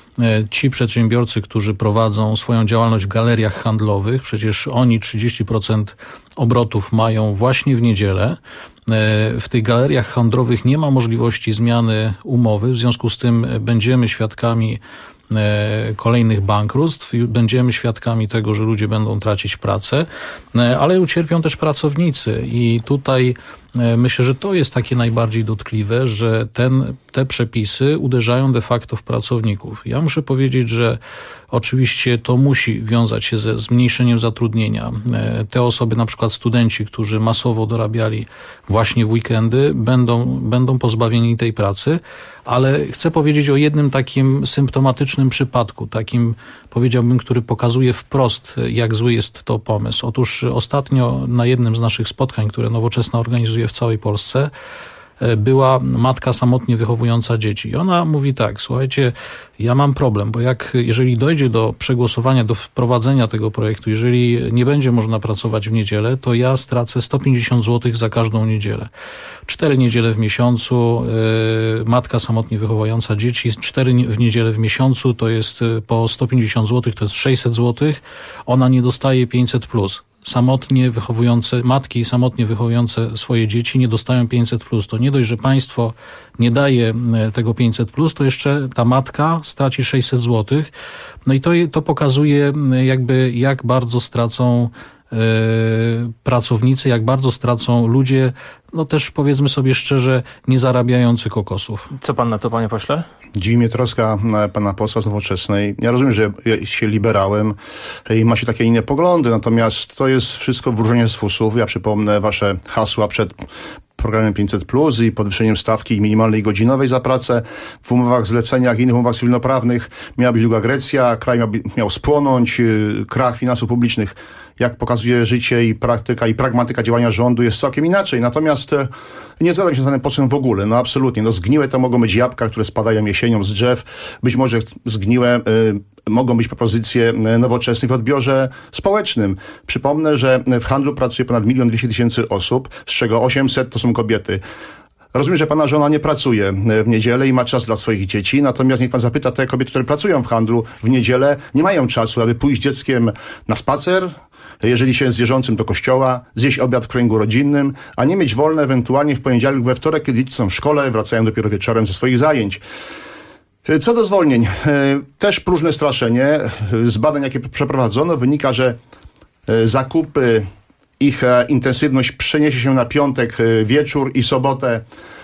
ci przedsiębiorcy, którzy prowadzą swoją działalność w galeriach handlowych. Przecież oni 30% obrotów mają właśnie w niedzielę. W tych galeriach handlowych nie ma możliwości zmiany umowy, w związku z tym będziemy świadkami kolejnych bankructw, będziemy świadkami tego, że ludzie będą tracić pracę, ale ucierpią też pracownicy i tutaj myślę, że to jest takie najbardziej dotkliwe, że te przepisy uderzają de facto w pracowników. Ja muszę powiedzieć, że oczywiście to musi wiązać się ze zmniejszeniem zatrudnienia. Te osoby, na przykład studenci, którzy masowo dorabiali właśnie w weekendy, będą pozbawieni tej pracy, ale chcę powiedzieć o jednym takim symptomatycznym przypadku, takim, powiedziałbym, który pokazuje wprost, jak zły jest to pomysł. Otóż ostatnio na jednym z naszych spotkań, które Nowoczesna organizuje w całej Polsce, była matka samotnie wychowująca dzieci. I ona mówi tak: słuchajcie, ja mam problem, bo jeżeli dojdzie do przegłosowania, do wprowadzenia tego projektu, jeżeli nie będzie można pracować w niedzielę, to ja stracę 150 zł za każdą niedzielę. 4 niedziele w miesiącu, matka samotnie wychowująca dzieci, 4 w niedzielę w miesiącu, to jest po 150 zł, to jest 600 zł. Ona nie dostaje 500+. Matki samotnie wychowujące swoje dzieci nie dostają 500+. To nie dość, że państwo nie daje tego 500+, to jeszcze ta matka straci 600 zł. No i to pokazuje jakby jak bardzo stracą pracownicy, jak bardzo stracą ludzie, no też powiedzmy sobie szczerze, nie zarabiający kokosów. Co pan na to, panie pośle? Dziwi mnie troska pana posła z Nowoczesnej. Ja rozumiem, że jest się liberałem i ma się takie inne poglądy, natomiast to jest wszystko wróżenie z fusów. Ja przypomnę wasze hasła przed programem 500+ i podwyższeniem stawki minimalnej godzinowej za pracę. W umowach zleceniach i innych umowach cywilnoprawnych miała być druga Grecja, kraj miał spłonąć, krach finansów publicznych. Jak pokazuje życie i praktyka i pragmatyka działania rządu jest całkiem inaczej. Natomiast nie zgadzam się z panem posłem w ogóle. No absolutnie. No zgniłe to mogą być jabłka, które spadają jesienią z drzew. Być może zgniłe mogą być propozycje Nowoczesnej w odbiorze społecznym. Przypomnę, że w handlu pracuje ponad 1 200 000 osób, z czego 800 to są kobiety. Rozumiem, że pana żona nie pracuje w niedzielę i ma czas dla swoich dzieci, natomiast niech pan zapyta te kobiety, które pracują w handlu w niedzielę, nie mają czasu, aby pójść z dzieckiem na spacer, jeżeli się jest wierzącym, do kościoła, zjeść obiad w kręgu rodzinnym, a nie mieć wolne ewentualnie w poniedziałek lub we wtorek, kiedy dzieci są w szkole, wracają dopiero wieczorem ze swoich zajęć. Co do zwolnień, też próżne straszenie. Z badań, jakie przeprowadzono, wynika, że zakupy, ich intensywność przeniesie się na piątek wieczór i sobotę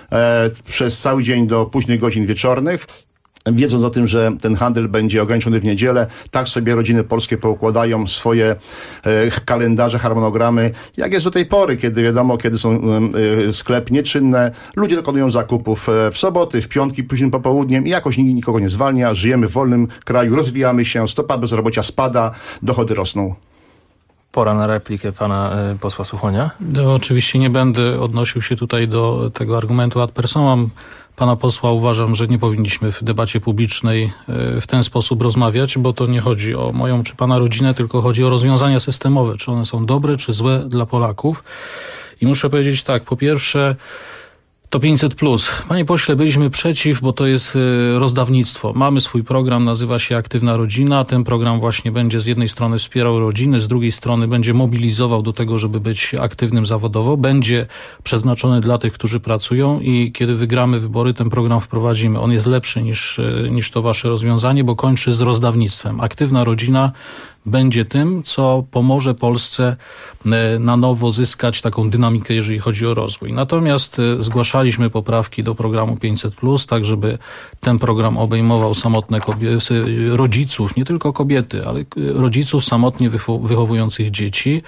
przez cały dzień do późnych godzin wieczornych. Wiedząc o tym, że ten handel będzie ograniczony w niedzielę, tak sobie rodziny polskie poukładają swoje kalendarze, harmonogramy, jak jest do tej pory, kiedy wiadomo, kiedy są sklepy nieczynne. Ludzie dokonują zakupów w soboty, w piątki, późnym popołudniem i jakoś nikt nikogo nie zwalnia. Żyjemy w wolnym kraju, rozwijamy się, stopa bezrobocia spada, dochody rosną. Pora na replikę pana posła Suchonia. No, oczywiście nie będę odnosił się tutaj do tego argumentu ad personam pana posła. Uważam, że nie powinniśmy w debacie publicznej w ten sposób rozmawiać, bo to nie chodzi o moją czy pana rodzinę, tylko chodzi o rozwiązania systemowe. Czy one są dobre, czy złe dla Polaków. I muszę powiedzieć tak, po pierwsze, to 500+. Panie pośle, byliśmy przeciw, bo to jest rozdawnictwo. Mamy swój program, nazywa się Aktywna Rodzina. Ten program właśnie będzie z jednej strony wspierał rodziny, z drugiej strony będzie mobilizował do tego, żeby być aktywnym zawodowo. Będzie przeznaczony dla tych, którzy pracują i kiedy wygramy wybory, ten program wprowadzimy. On jest lepszy niż to wasze rozwiązanie, bo kończy z rozdawnictwem. Aktywna Rodzina będzie tym, co pomoże Polsce na nowo zyskać taką dynamikę, jeżeli chodzi o rozwój. Natomiast zgłaszaliśmy poprawki do programu 500+, tak żeby ten program obejmował samotne kobiety, rodziców, nie tylko kobiety, ale rodziców samotnie wychowujących dzieci.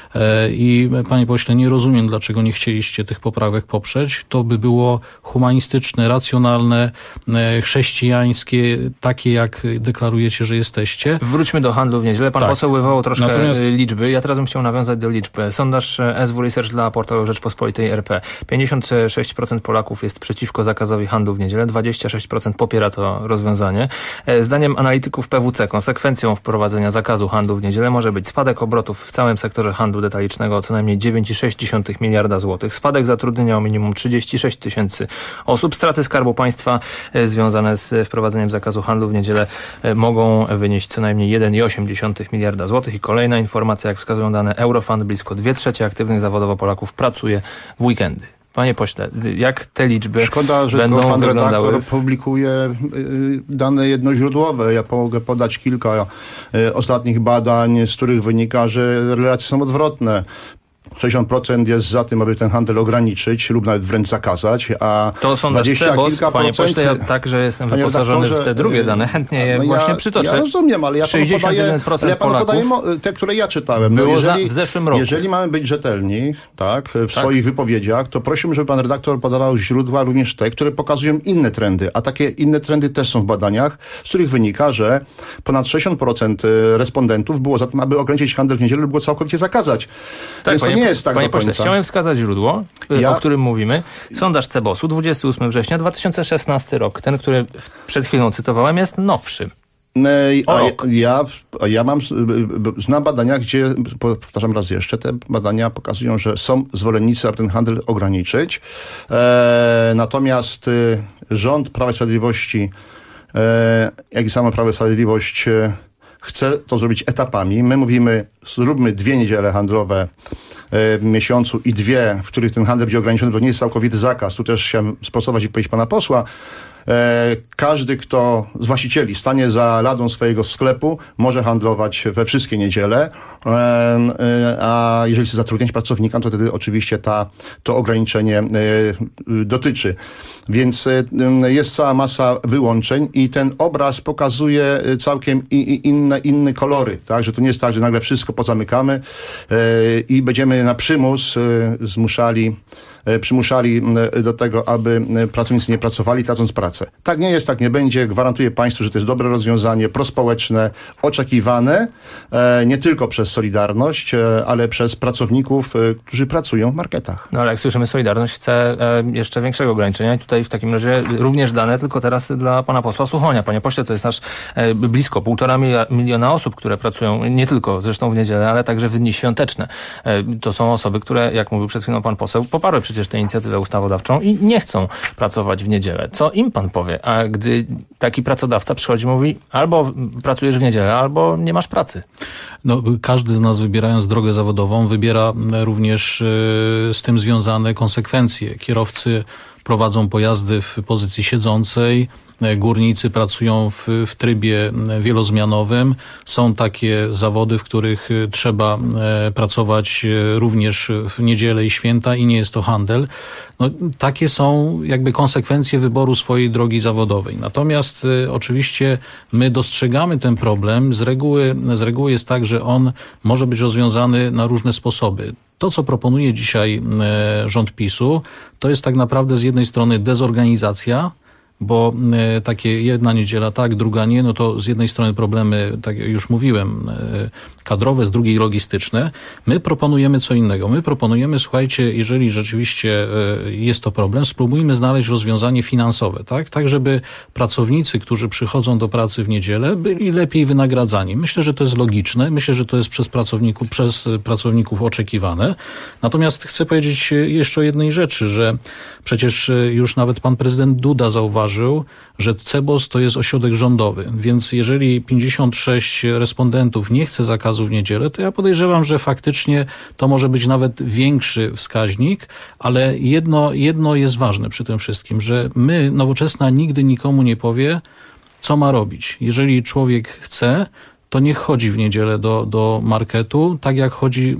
I panie pośle, nie rozumiem, dlaczego nie chcieliście tych poprawek poprzeć. To by było humanistyczne, racjonalne, chrześcijańskie, takie jak deklarujecie, że jesteście. Wróćmy do handlu w niedzielę. Pan poseł wywołał troszkę liczby. Ja teraz bym chciał nawiązać do liczb. Sondaż SW Research dla portalu Rzeczpospolitej RP. 56% Polaków jest przeciwko zakazowi handlu w niedzielę, 26% popiera to rozwiązanie. Zdaniem analityków PwC konsekwencją wprowadzenia zakazu handlu w niedzielę może być spadek obrotów w całym sektorze handlu detalicznego o co najmniej 9,6 miliarda złotych, spadek zatrudnienia o minimum 36 000 osób, straty Skarbu Państwa związane z wprowadzeniem zakazu handlu w niedzielę mogą wynieść co najmniej 1,8 miliarda złotych. I kolejna informacja, jak wskazują dane Eurofund, blisko 2/3 aktywnych zawodowo Polaków pracuje w weekendy. Panie pośle, jak te liczby Szkoda, że będą pan wyglądały? redaktor publikuje dane jednoźródłowe. Ja mogę podać kilka ostatnich badań, z których wynika, że relacje są odwrotne. 60% jest za tym, aby ten handel ograniczyć lub nawet wręcz zakazać, a to są 20 kilka panie pośle, ja także jestem wyposażony w te drugie dane. Chętnie je właśnie przytoczę. Ja rozumiem, ale ja panu podaję te, które ja czytałem. Było w zeszłym roku. Jeżeli mamy być rzetelni, tak, w swoich wypowiedziach, to prosiłbym, żeby pan redaktor podawał źródła również te, które pokazują inne trendy, a takie inne trendy też są w badaniach, z których wynika, że ponad 60% respondentów było za tym, aby ograniczyć handel w niedzielę lub go całkowicie zakazać. Tak, Więc to nie jest tak panie do końca. pośle, chciałem wskazać źródło, o którym mówimy. Sondaż CBOS-u, 28 września 2016 rok. Ten, który przed chwilą cytowałem, jest nowszy. Ja znam badania, gdzie, powtarzam raz jeszcze, te badania pokazują, że są zwolennicy, aby ten handel ograniczyć. Natomiast rząd Prawa i Sprawiedliwości, jak i samo Prawo i Sprawiedliwość chce to zrobić etapami. My mówimy, zróbmy 2 niedziele handlowe w miesiącu i 2, w których ten handel będzie ograniczony, to nie jest całkowity zakaz. Tu też chciałem sprostować wypowiedź pana posła. Każdy, kto z właścicieli stanie za ladą swojego sklepu, może handlować we wszystkie niedziele, a jeżeli chce zatrudniać pracownika, to wtedy oczywiście to ograniczenie dotyczy. Więc jest cała masa wyłączeń i ten obraz pokazuje całkiem inne kolory, tak? Że to nie jest tak, że nagle wszystko pozamykamy i będziemy na przymus przymuszali do tego, aby pracownicy nie pracowali, tracąc pracę. Tak nie jest, tak nie będzie. Gwarantuję Państwu, że to jest dobre rozwiązanie, prospołeczne, oczekiwane nie tylko przez Solidarność, ale przez pracowników, którzy pracują w marketach. No ale jak słyszymy, Solidarność chce jeszcze większego ograniczenia i tutaj w takim razie również dane, tylko teraz dla pana posła Suchonia. Panie pośle, to jest nasz blisko 1,5 miliona osób, które pracują nie tylko zresztą w niedzielę, ale także w dni świąteczne. To są osoby, które, jak mówił przed chwilą pan poseł, poparły przecież tę inicjatywę ustawodawczą i nie chcą pracować w niedzielę. Co im pan powie? A gdy taki pracodawca przychodzi i mówi, albo pracujesz w niedzielę, albo nie masz pracy. No, każdy z nas, wybierając drogę zawodową, wybiera również z tym związane konsekwencje. Kierowcy prowadzą pojazdy w pozycji siedzącej, górnicy pracują w trybie wielozmianowym. Są takie zawody, w których trzeba pracować również w niedzielę i święta i nie jest to handel. No, takie są jakby konsekwencje wyboru swojej drogi zawodowej. Natomiast oczywiście my dostrzegamy ten problem. Z reguły jest tak, że on może być rozwiązany na różne sposoby. To, co proponuje dzisiaj rząd PiS-u, to jest tak naprawdę z jednej strony dezorganizacja, bo takie jedna niedziela tak, druga nie, no to z jednej strony problemy, tak jak już mówiłem, kadrowe, z drugiej logistyczne. My proponujemy co innego. My proponujemy, słuchajcie, jeżeli rzeczywiście jest to problem, spróbujmy znaleźć rozwiązanie finansowe, tak żeby pracownicy, którzy przychodzą do pracy w niedzielę, byli lepiej wynagradzani. Myślę, że to jest logiczne. Myślę, że to jest przez pracowników oczekiwane. Natomiast chcę powiedzieć jeszcze o jednej rzeczy, że przecież już nawet pan prezydent Duda zauważył, że CBOS to jest ośrodek rządowy, więc jeżeli 56 respondentów nie chce zakazu w niedzielę, to ja podejrzewam, że faktycznie to może być nawet większy wskaźnik, ale jedno jest ważne przy tym wszystkim, że my, Nowoczesna, nigdy nikomu nie powie, co ma robić. Jeżeli człowiek chce, to niech chodzi w niedzielę do marketu, tak jak chodzi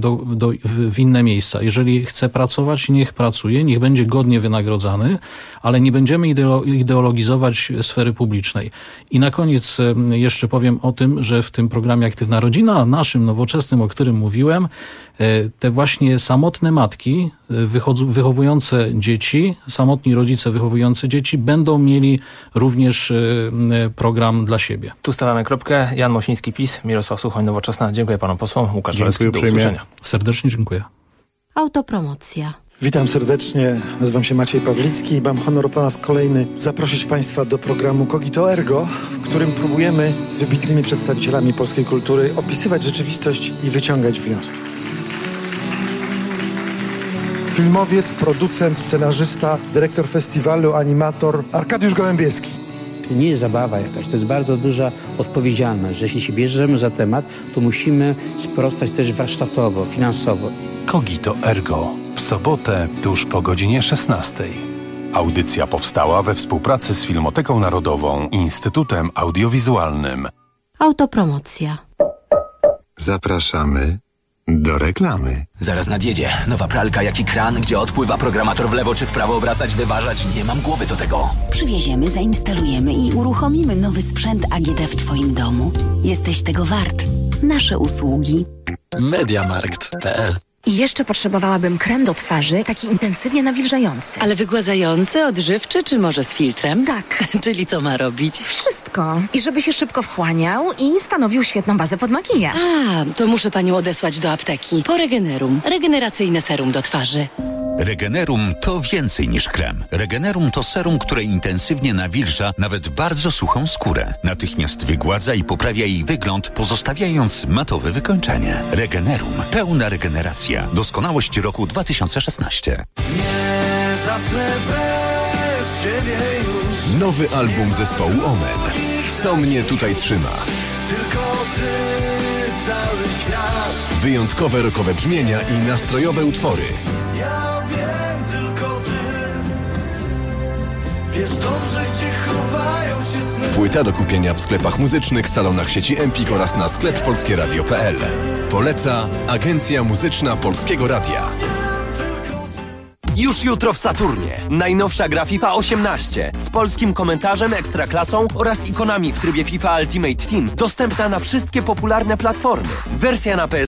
w inne miejsca. Jeżeli chce pracować, niech pracuje, niech będzie godnie wynagrodzany, ale nie będziemy ideologizować sfery publicznej. I na koniec jeszcze powiem o tym, że w tym programie Aktywna Rodzina, naszym Nowoczesnym, o którym mówiłem, te właśnie samotne matki wychowujące dzieci, samotni rodzice wychowujący dzieci będą mieli również program dla siebie. Tu stawiamy kropkę. Jan Mosiński, PiS, Mirosław Suchoń, Nowoczesna. Dziękuję panom posłom. Łukasz Walewski, do usłyszenia. Serdecznie dziękuję. Autopromocja. Witam serdecznie, nazywam się Maciej Pawlicki i mam honor po raz kolejny zaprosić Państwa do programu Cogito Ergo, w którym próbujemy z wybitnymi przedstawicielami polskiej kultury opisywać rzeczywistość i wyciągać wnioski. Filmowiec, producent, scenarzysta, dyrektor festiwalu, animator Arkadiusz Gołębieski. To nie jest zabawa jakaś, to jest bardzo duża odpowiedzialność, że jeśli się bierzemy za temat, to musimy sprostać też warsztatowo, finansowo. Cogito Ergo. W sobotę tuż po godzinie 16. Audycja powstała we współpracy z Filmoteką Narodową i Instytutem Audiowizualnym. Autopromocja. Zapraszamy do reklamy. Zaraz nadjedzie. Nowa pralka jak i kran, gdzie odpływa programator w lewo czy w prawo obracać, wyważać. Nie mam głowy do tego. Przywieziemy, zainstalujemy i uruchomimy nowy sprzęt AGD w Twoim domu. Jesteś tego wart. Nasze usługi. Mediamarkt.pl. I jeszcze potrzebowałabym krem do twarzy, taki intensywnie nawilżający. Ale wygładzający, odżywczy, czy może z filtrem? Tak. Czyli co ma robić? Wszystko. I żeby się szybko wchłaniał i stanowił świetną bazę pod makijaż. A, to muszę panią odesłać do apteki. Po Regenerum. Regeneracyjne serum do twarzy. Regenerum to więcej niż krem. Regenerum to serum, które intensywnie nawilża nawet bardzo suchą skórę. Natychmiast wygładza i poprawia jej wygląd, pozostawiając matowe wykończenie. Regenerum. Pełna regeneracja. Doskonałość roku 2016. Nie zasnę bez ciebie już. Nowy album zespołu Omen. Co mnie tutaj trzyma? Tylko ty, cały świat. Wyjątkowe rockowe brzmienia i nastrojowe utwory. Ja wiem, tylko ty. Wiesz dobrze, gdzie chowają się sny. Płyta do kupienia w sklepach muzycznych, salonach sieci Empik oraz na sklep polskieradio.pl. Poleca Agencja Muzyczna Polskiego Radia. Już jutro w Saturnie. Najnowsza gra FIFA 18 z polskim komentarzem, ekstraklasą oraz ikonami w trybie FIFA Ultimate Team dostępna na wszystkie popularne platformy. Wersja na PS